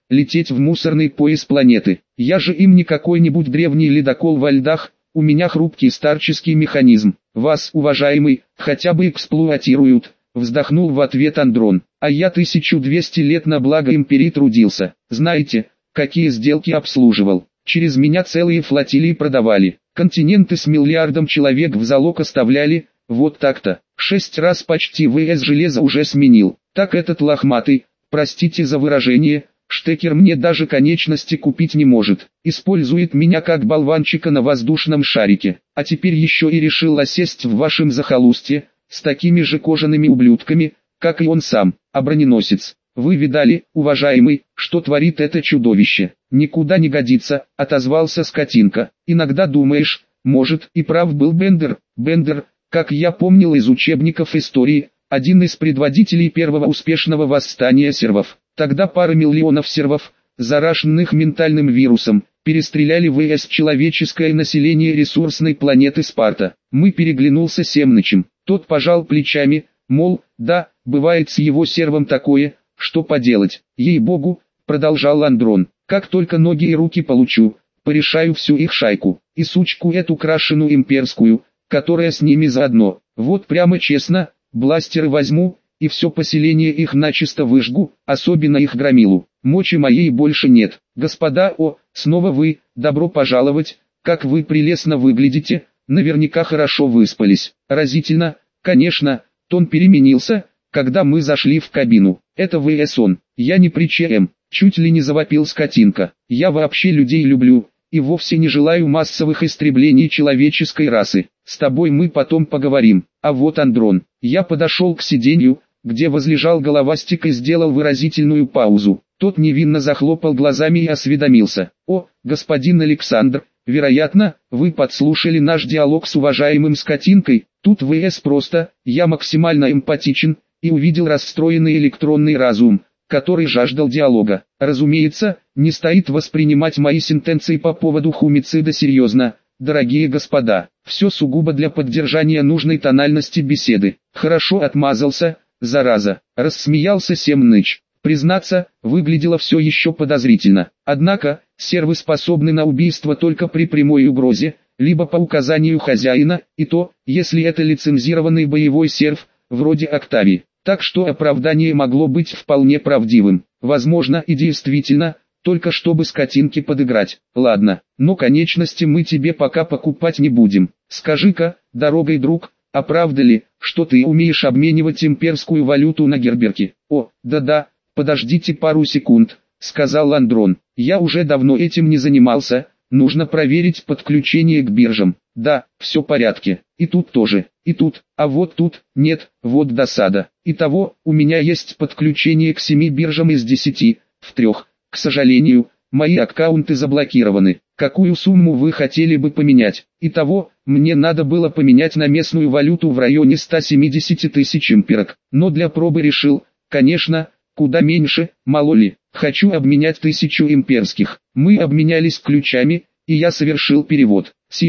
лететь в мусорный пояс планеты. Я же им не какой-нибудь древний ледокол во льдах, у меня хрупкий старческий механизм. Вас, уважаемый, хотя бы эксплуатируют, вздохнул в ответ Андрон. А я 1200 лет на благо империи трудился. Знаете, какие сделки обслуживал? Через меня целые флотилии продавали. Континенты с миллиардом человек в залог оставляли. Вот так-то. 6 раз почти ВС железо уже сменил. Так этот лохматый, простите за выражение, штекер мне даже конечности купить не может. Использует меня как болванчика на воздушном шарике. А теперь еще и решил осесть в вашем захолустье, с такими же кожаными ублюдками, как и он сам. А броненосец, вы видали, уважаемый, что творит это чудовище? Никуда не годится, отозвался скотинка. Иногда думаешь, может и прав был Бендер. Бендер, как я помнил из учебников истории, один из предводителей первого успешного восстания сервов. Тогда пара миллионов сервов, зараженных ментальным вирусом, перестреляли ВС человеческое население ресурсной планеты Спарта. Мы переглянулся с Семнычем. Тот пожал плечами, мол, да, бывает с его сервом такое, что поделать. Ей-богу, продолжал Андрон, как только ноги и руки получу, порешаю всю их шайку. И сучку эту крашеную имперскую, которая с ними заодно. Вот прямо честно, бластеры возьму, и все поселение их начисто выжгу, особенно их громилу. Мочи моей больше нет. Господа, снова вы, добро пожаловать, как вы прелестно выглядите, наверняка хорошо выспались. Разительно, конечно, тон переменился, когда мы зашли в кабину. Это ВС-он, я не при ЧМ, чуть ли не завопил скотинка. Я вообще людей люблю, и вовсе не желаю массовых истреблений человеческой расы. С тобой мы потом поговорим. А вот Андрон. Я подошел к сиденью, где возлежал головастик, и сделал выразительную паузу. Тот невинно захлопал глазами и осведомился. О, господин Александр, вероятно, вы подслушали наш диалог с уважаемым скотинкой. Тут ВС просто, я максимально эмпатичен, и увидел расстроенный электронный разум, который жаждал диалога. Разумеется, не стоит воспринимать мои сентенции по поводу хумицида серьезно, дорогие господа. Все сугубо для поддержания нужной тональности беседы. Хорошо отмазался, зараза, рассмеялся Семныч. Признаться, выглядело все еще подозрительно. Однако, сервы способны на убийство только при прямой угрозе, либо по указанию хозяина, и то, если это лицензированный боевой серв, вроде Октавии. Так что оправдание могло быть вполне правдивым. Возможно и действительно, только чтобы скотинке подыграть. Ладно, но конечности мы тебе пока покупать не будем. Скажи-ка, дорогой друг, а правда ли, что ты умеешь обменивать имперскую валюту на герберки? О, да-да, подождите пару секунд, сказал Андрон. Я уже давно этим не занимался, нужно проверить подключение к биржам. Да, все в порядке. И тут тоже, и тут, а вот тут, нет, вот досада. Итого, у меня есть подключение к 7 биржам из 10, в 3. К сожалению, мои аккаунты заблокированы. Какую сумму вы хотели бы поменять? Итого, мне надо было поменять на местную валюту в районе 170 тысяч имперок. Но для пробы решил, конечно, куда меньше, мало ли. Хочу обменять 1000 имперских. Мы обменялись ключами, и я совершил перевод.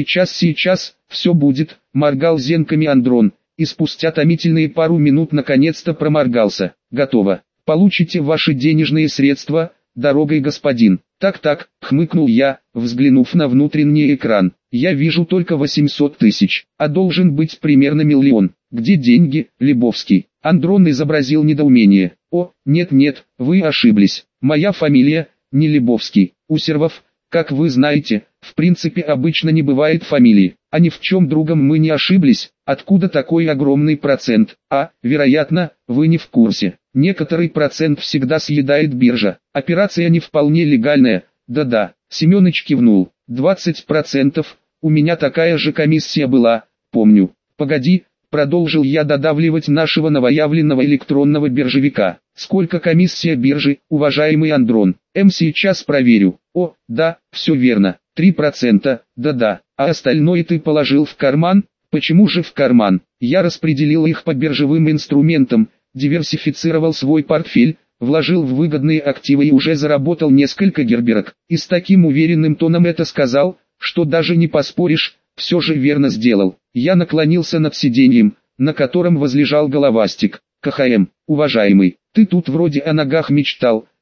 Сейчас, все будет, моргал зенками Андрон, и спустя томительные пару минут наконец-то проморгался. Готово. Получите ваши денежные средства, дорогой господин. Так, хмыкнул я, взглянув на внутренний экран. Я вижу только 800 тысяч, а должен быть примерно миллион. Где деньги, Лебовский? Андрон изобразил недоумение. О, нет, вы ошиблись. Моя фамилия, не Лебовский. У сервов, как вы знаете, в принципе обычно не бывает фамилии. А ни в чем другом мы не ошиблись. Откуда такой огромный процент? Вероятно, вы не в курсе. Некоторый процент всегда съедает биржа. Операция не вполне легальная. Да-да, Семёныч кивнул. 20%, у меня такая же комиссия была, помню. Погоди, продолжил я додавливать нашего новоявленного электронного биржевика. Сколько комиссия биржи, уважаемый Андрон? Сейчас проверю. О, да, все верно. 3%, да-да. А остальное ты положил в карман? Почему же в карман? Я распределил их по биржевым инструментам, диверсифицировал свой портфель, вложил в выгодные активы и уже заработал несколько герберок. И с таким уверенным тоном это сказал, что даже не поспоришь, все же верно сделал. Я наклонился над сиденьем, на котором возлежал головастик. КХМ, уважаемый, ты тут вроде о ногах мечтал,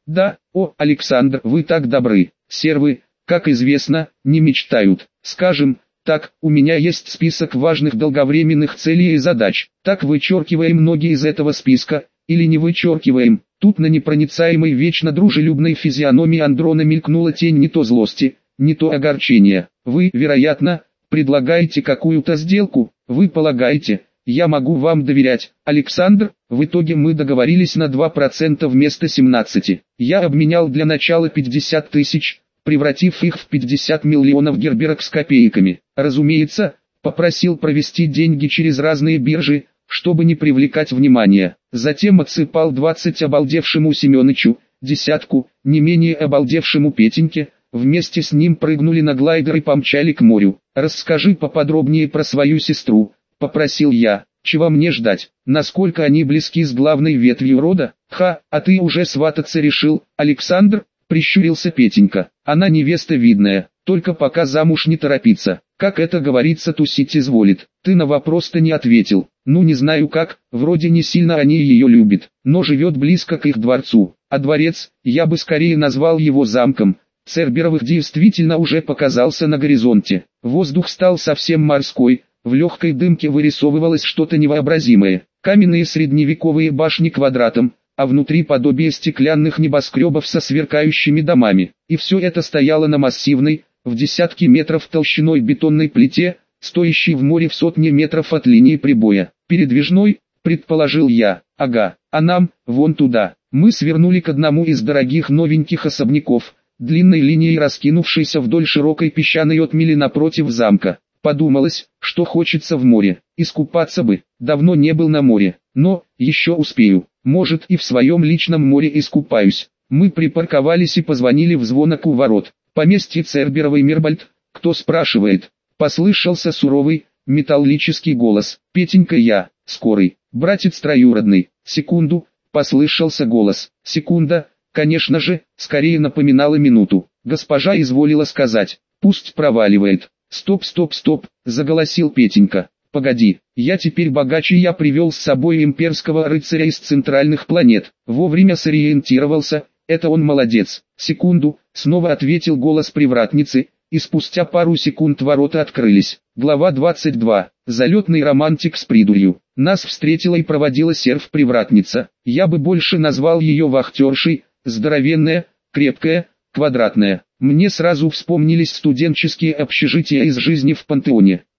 Да, о, Александр, вы так добры. Сервы, как известно, не мечтают. Скажем так, у меня есть список важных долговременных целей и задач. Так вычеркиваем многие из этого списка, или не вычеркиваем. Тут на непроницаемой вечно дружелюбной физиономии Андрона мелькнула тень не то злости, не то огорчения. Вы, вероятно, предлагаете какую-то сделку, вы полагаете, я могу вам доверять, Александр? В итоге мы договорились на 2% вместо 17. Я обменял для начала 50 тысяч, превратив их в 50 миллионов герберок с копейками. Разумеется, попросил провести деньги через разные биржи, чтобы не привлекать внимания. Затем отсыпал 20 обалдевшему Семёнычу, десятку, не менее обалдевшему Петеньке. Вместе с ним прыгнули на глайдер и помчали к морю. «Расскажи поподробнее про свою сестру», — попросил я. «Чего мне ждать? Насколько они близки с главной ветвью рода? Ха, а ты уже свататься решил, Александр?» — прищурился Петенька. «Она невеста видная, только пока замуж не торопится. Как это говорится, тусить изволит. Ты на вопрос-то не ответил. Ну не знаю как, вроде не сильно они ее любят, но живет близко к их дворцу. А дворец, я бы скорее назвал его замком. Церберовых действительно уже показался на горизонте. Воздух стал совсем морской, в легкой дымке вырисовывалось что-то невообразимое. Каменные средневековые башни квадратом, а внутри подобие стеклянных небоскребов со сверкающими домами. И все это стояло на массивной, в десятки метров толщиной бетонной плите, стоящей в море в сотни метров от линии прибоя. «Передвижной», предположил я. «Ага, а нам, вон туда». Мы свернули к одному из дорогих новеньких особняков, длинной линией раскинувшейся вдоль широкой песчаной отмели напротив замка. Подумалось, что хочется в море, искупаться бы, давно не был на море, но, еще успею, может и в своем личном море искупаюсь. Мы припарковались и позвонили в звонок у ворот. «Поместье Церберовой Мирбальд, кто спрашивает?» Послышался суровый, металлический голос. «Петенька я, скорый, братец троюродный». «Секунду», послышался голос. Секунда, конечно же, скорее напоминала минуту. Госпожа изволила сказать, пусть проваливает. «Стоп, стоп, стоп», заголосил Петенька. «Погоди, я теперь богаче, я привел с собой имперского рыцаря из центральных планет». Вовремя сориентировался, это он молодец. «Секунду», снова ответил голос привратницы, и спустя пару секунд ворота открылись. Глава 22. Залетный романтик с придурью. Нас встретила и проводила серф-привратница. Я бы больше назвал ее вахтершей, здоровенная, крепкая, квадратная. Мне сразу вспомнились студенческие общежития из жизни в Пантеоне.